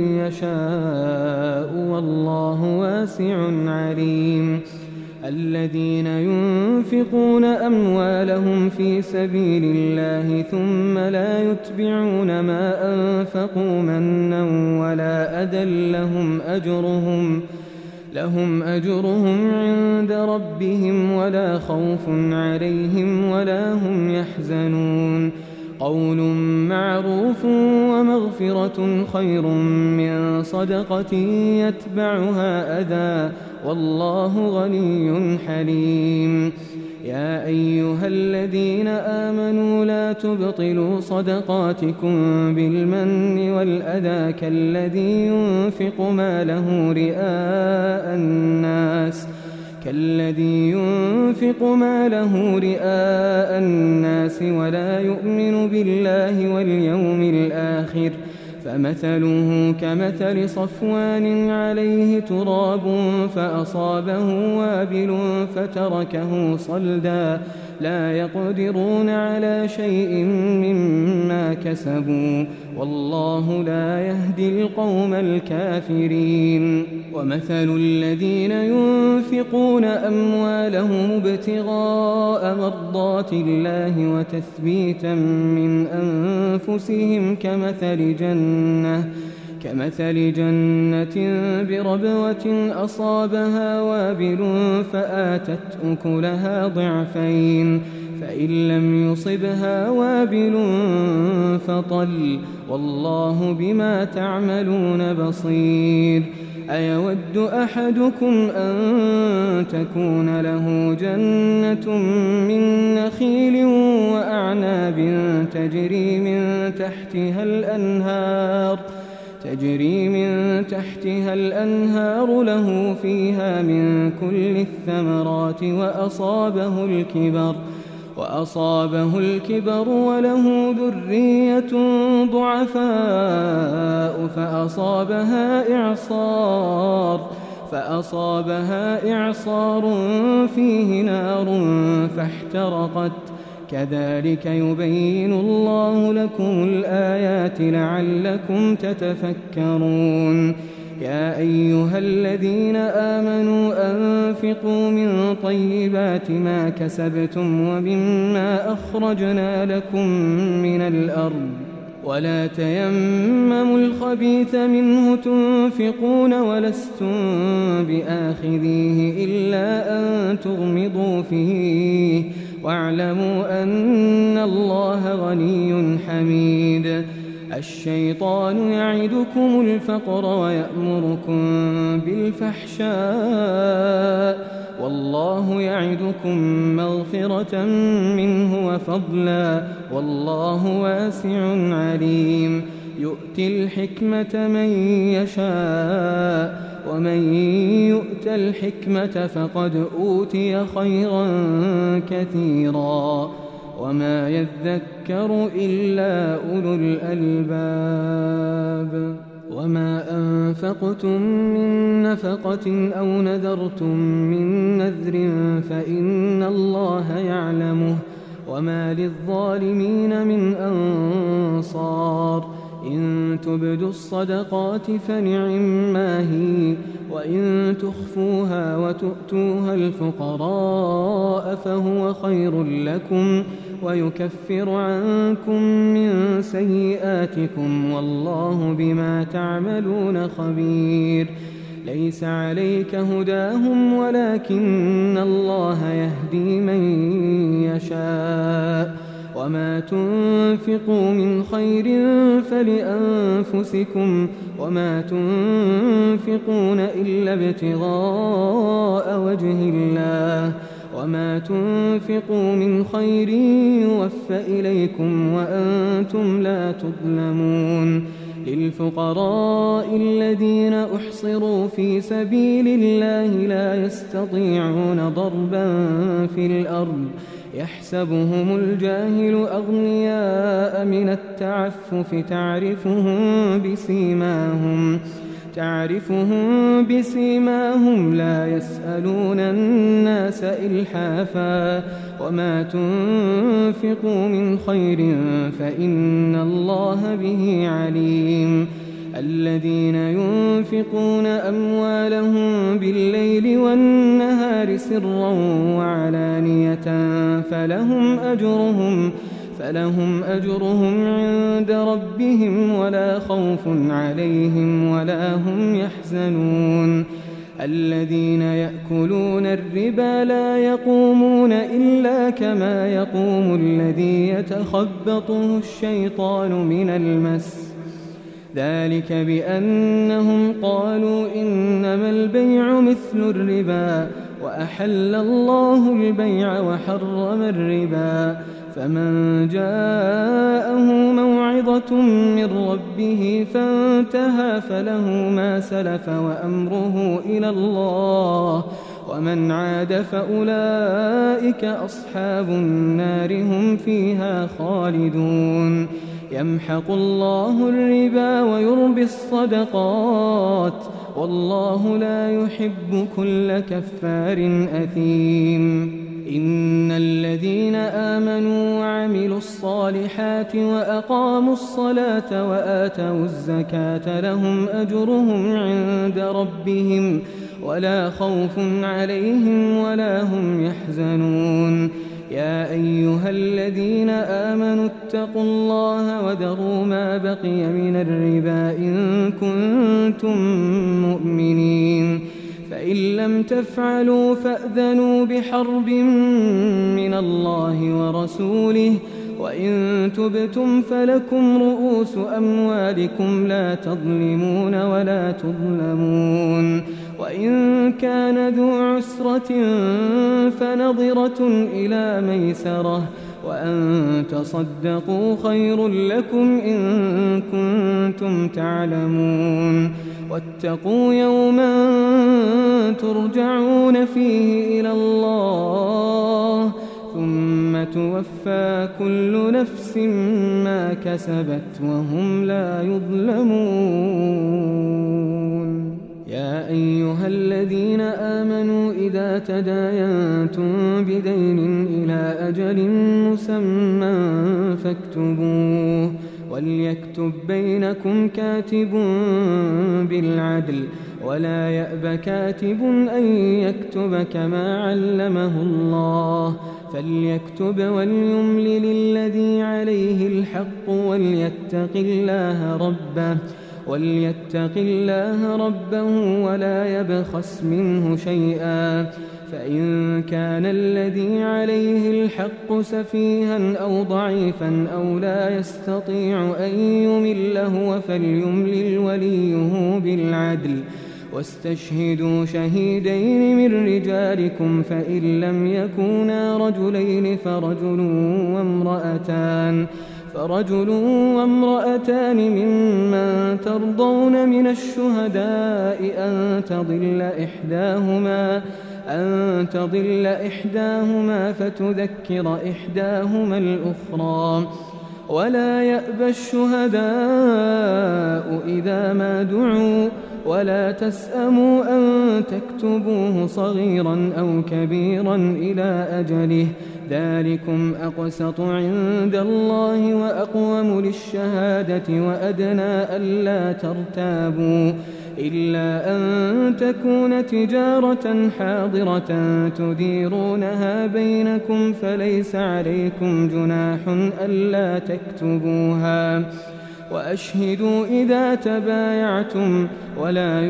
يشاء والله واسع عليم الذين ينفقون أموالهم في سبيل الله ثم لا يتبعون ما أنفقوا منا ولا أذى لهم أجرهم لهم أجرهم عند ربهم ولا خوف عليهم ولا هم يحزنون قول معروف ومغفرة خير من صدقة يتبعها أذى والله غني حليم يا أيها الذين آمنوا لا تبطلوا صدقاتكم بالمن والأذى كالذي ينفق ماله رئاء الناس كالذي ينفق ماله رئاء الناس ولا يؤمن بالله واليوم الآخر فمثله كمثل صفوان عليه تراب فأصابه وابل فتركه صلدا لا يقدرون على شيء مما كسبوا والله لا يهدي القوم الكافرين. ومثل الذين ينفقون أموالهم ابتغاء مرضات الله وتثبيتا من أنفسهم كمثل جنة كمثل جنة بربوة أصابها وابل فآتت أكلها ضعفين فإن لم يصبها وابل فطل والله بما تعملون بصير. أيود أحدكم أن تكون له جنة من نخيل وأعناب تجري من تحتها الأنهار تجري من تحتها الأنهار له فيها من كل الثمرات وأصابه الكبر وأصابه الكبر وله ذرية ضعفاء فأصابها إعصار فأصابها إعصار فيه نار فاحترقت كذلك يبين الله لكم الآيات لعلكم تتفكرون. يا أيها الذين آمنوا أنفقوا من طيبات ما كسبتم ومما أخرجنا لكم من الأرض ولا تيمموا الخبيث منه تنفقون ولستم بآخذيه إلا أن تغمضوا فيه واعلموا أن الله غني حميد. الشيطان يعدكم الفقر ويأمركم بالفحشاء والله يعدكم مغفرة منه وفضلا والله واسع عليم. يؤتي الحكمة من يشاء ومن يؤت الحكمة فقد أوتي خيرا كثيرا وما يذكر إلا أولو الألباب. وما أنفقتم من نفقة أو نذرتم من نذر فإن الله يعلمه وما للظالمين من أنصار. إن تبدوا الصدقات فنعما هي وإن تخفوها وتؤتوها الفقراء فهو خير لكم ويكفر عنكم من سيئاتكم والله بما تعملون خبير. ليس عليك هداهم ولكن الله يهدي من يشاء وما تنفقوا من خير فلأنفسكم وما تنفقون إلا ابتغاء وجه الله وما تنفقوا من خير يوفى إليكم وأنتم لا تظلمون. للفقراء الذين أحصروا في سبيل الله لا يستطيعون ضربا في الأرض يحسبهم الجاهل أغنياء من التعفف تعرفهم بسيماهم تعرفهم بسيماهم لا يسألون الناس إلحافا وما تنفقوا من خير فإن الله به عليم. الذين ينفقون أموالهم بالليل والنهار سرا وعلانية فلهم أجرهم فلهم أجرهم عند ربهم ولا خوف عليهم ولا هم يحزنون. الذين يأكلون الربا لا يقومون إلا كما يقوم الذي يتخبطه الشيطان من المس ذلك بأنهم قالوا إنما البيع مثل الربا وأحل الله البيع وحرم الربا. فمن جاءه موعظة من ربه فانتهى فله ما سلف وأمره إلى الله ومن عاد فأولئك أصحاب النار هم فيها خالدون. يمحق الله الربا ويربي الصدقات والله لا يحب كل كفار أثيم. إن الذين آمنوا وعملوا الصالحات وأقاموا الصلاة وآتوا الزكاة لهم أجرهم عند ربهم ولا خوف عليهم ولا هم يحزنون. يا أيها الذين آمنوا اتقوا الله وذروا ما بقي من الربا إن كنتم مؤمنين، فإن لم تفعلوا فأذنوا بحرب من الله ورسوله، وإن تبتم فلكم رؤوس أموالكم لا تظلمون ولا تظلمون. وإن كان ذو عسرة فنظرة إلى ميسرة، وأن تصدقوا خير لكم إن كنتم تعلمون. واتقوا يوما ترجعون فيه إلى الله ثم توفى كل نفس ما كسبت وهم لا يظلمون. يا أيها الذين آمنوا إذا تداينتم بدين إلى أجل مسمى فاكتبوه، وليكتب بينكم كاتب بالعدل ولا يأب كاتب أن يكتب كما علمه الله، فليكتب وليملل الذي عليه الحق وليتق الله ربه وليتق الله ربه ولا يبخس منه شيئا، فإن كان الذي عليه الحق سفيها أو ضعيفا أو لا يستطيع أن يمل هو فليملل وليه بالعدل، واستشهدوا شهيدين من رجالكم فإن لم يكونا رجلين فرجل وامرأتان فرجل وامرأتان ممن ترضون من الشهداء أن تضل إحداهما أن تضل إحداهما فتذكر إحداهما الأخرى، ولا يأبى الشهداء إذا ما دعوا، ولا تسأموا أن تكتبوه صغيرا أو كبيرا إلى أجله، ذلكم أقسط عند الله وأقوم للشهادة وأدنى ألا ترتابوا، إلا أن تكون تجارة حاضرة تديرونها بينكم فليس عليكم جناح ألا تكتبوها، وأشهدوا إذا تبايعتم ولا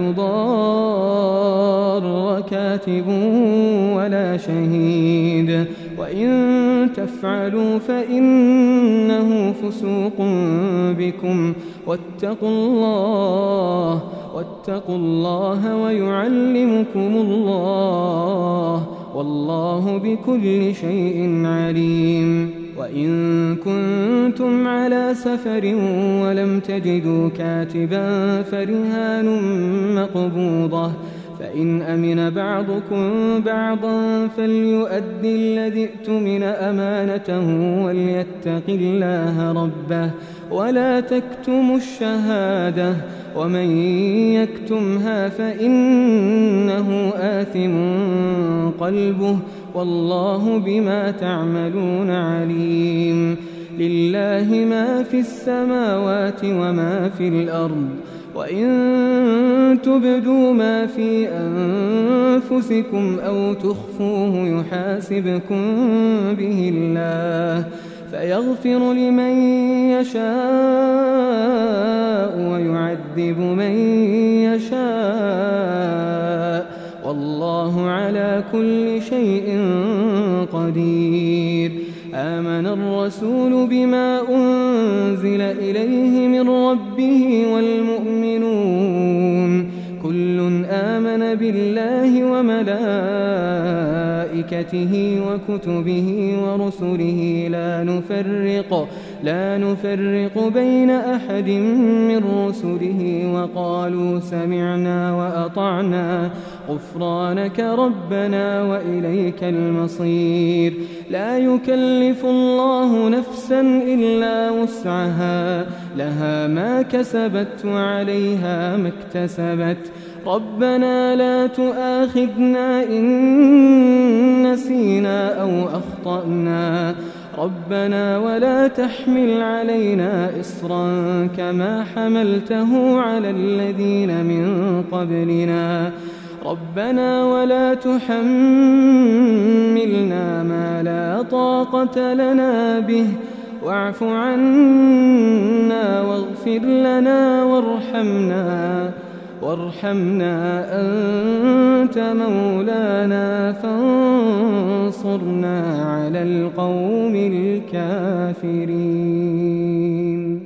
يضار كاتب ولا شهيد، وإن تفعلوا فإنه فسوق بكم، واتقوا الله واتقوا الله ويعلمكم الله والله بكل شيء عليم. وإن كنتم على سفر ولم تجدوا كاتبا فرهان مقبوضة، فإن أمن بعضكم بعضا فليؤدي الذي ائتمن أمانته وليتق الله ربه ولا تكتموا الشهادة، ومن يكتمها فإنه آثم قلبه والله بما تعملون عليم. لله ما في السماوات وما في الأرض، وإن تبدوا ما في أنفسكم أو تخفوه يحاسبكم به الله فيغفر لمن يشاء ويعذب من يشاء والله على كل شيء قدير. آمن الرسول بما أنزل إليه من ربه والمؤمنون كل آمن بالله وملائكته وكتبه ورسله لا نفرق لا نفرق بين أحد من رسله وقالوا سمعنا وأطعنا غفرانك ربنا وإليك المصير. لا يكلف الله نفسا إلا وسعها لها ما كسبت وعليها ما اكتسبت ربنا لا تؤاخذنا إن نسينا أو أخطأنا ربنا ولا تحمل علينا إصرا كما حملته على الذين من قبلنا ربنا ولا تحملنا ما لا طاقة لنا به واعف عنا واغفر لنا وارحمنا وارحمنا أنت مولانا فانصرنا على القوم الكافرين.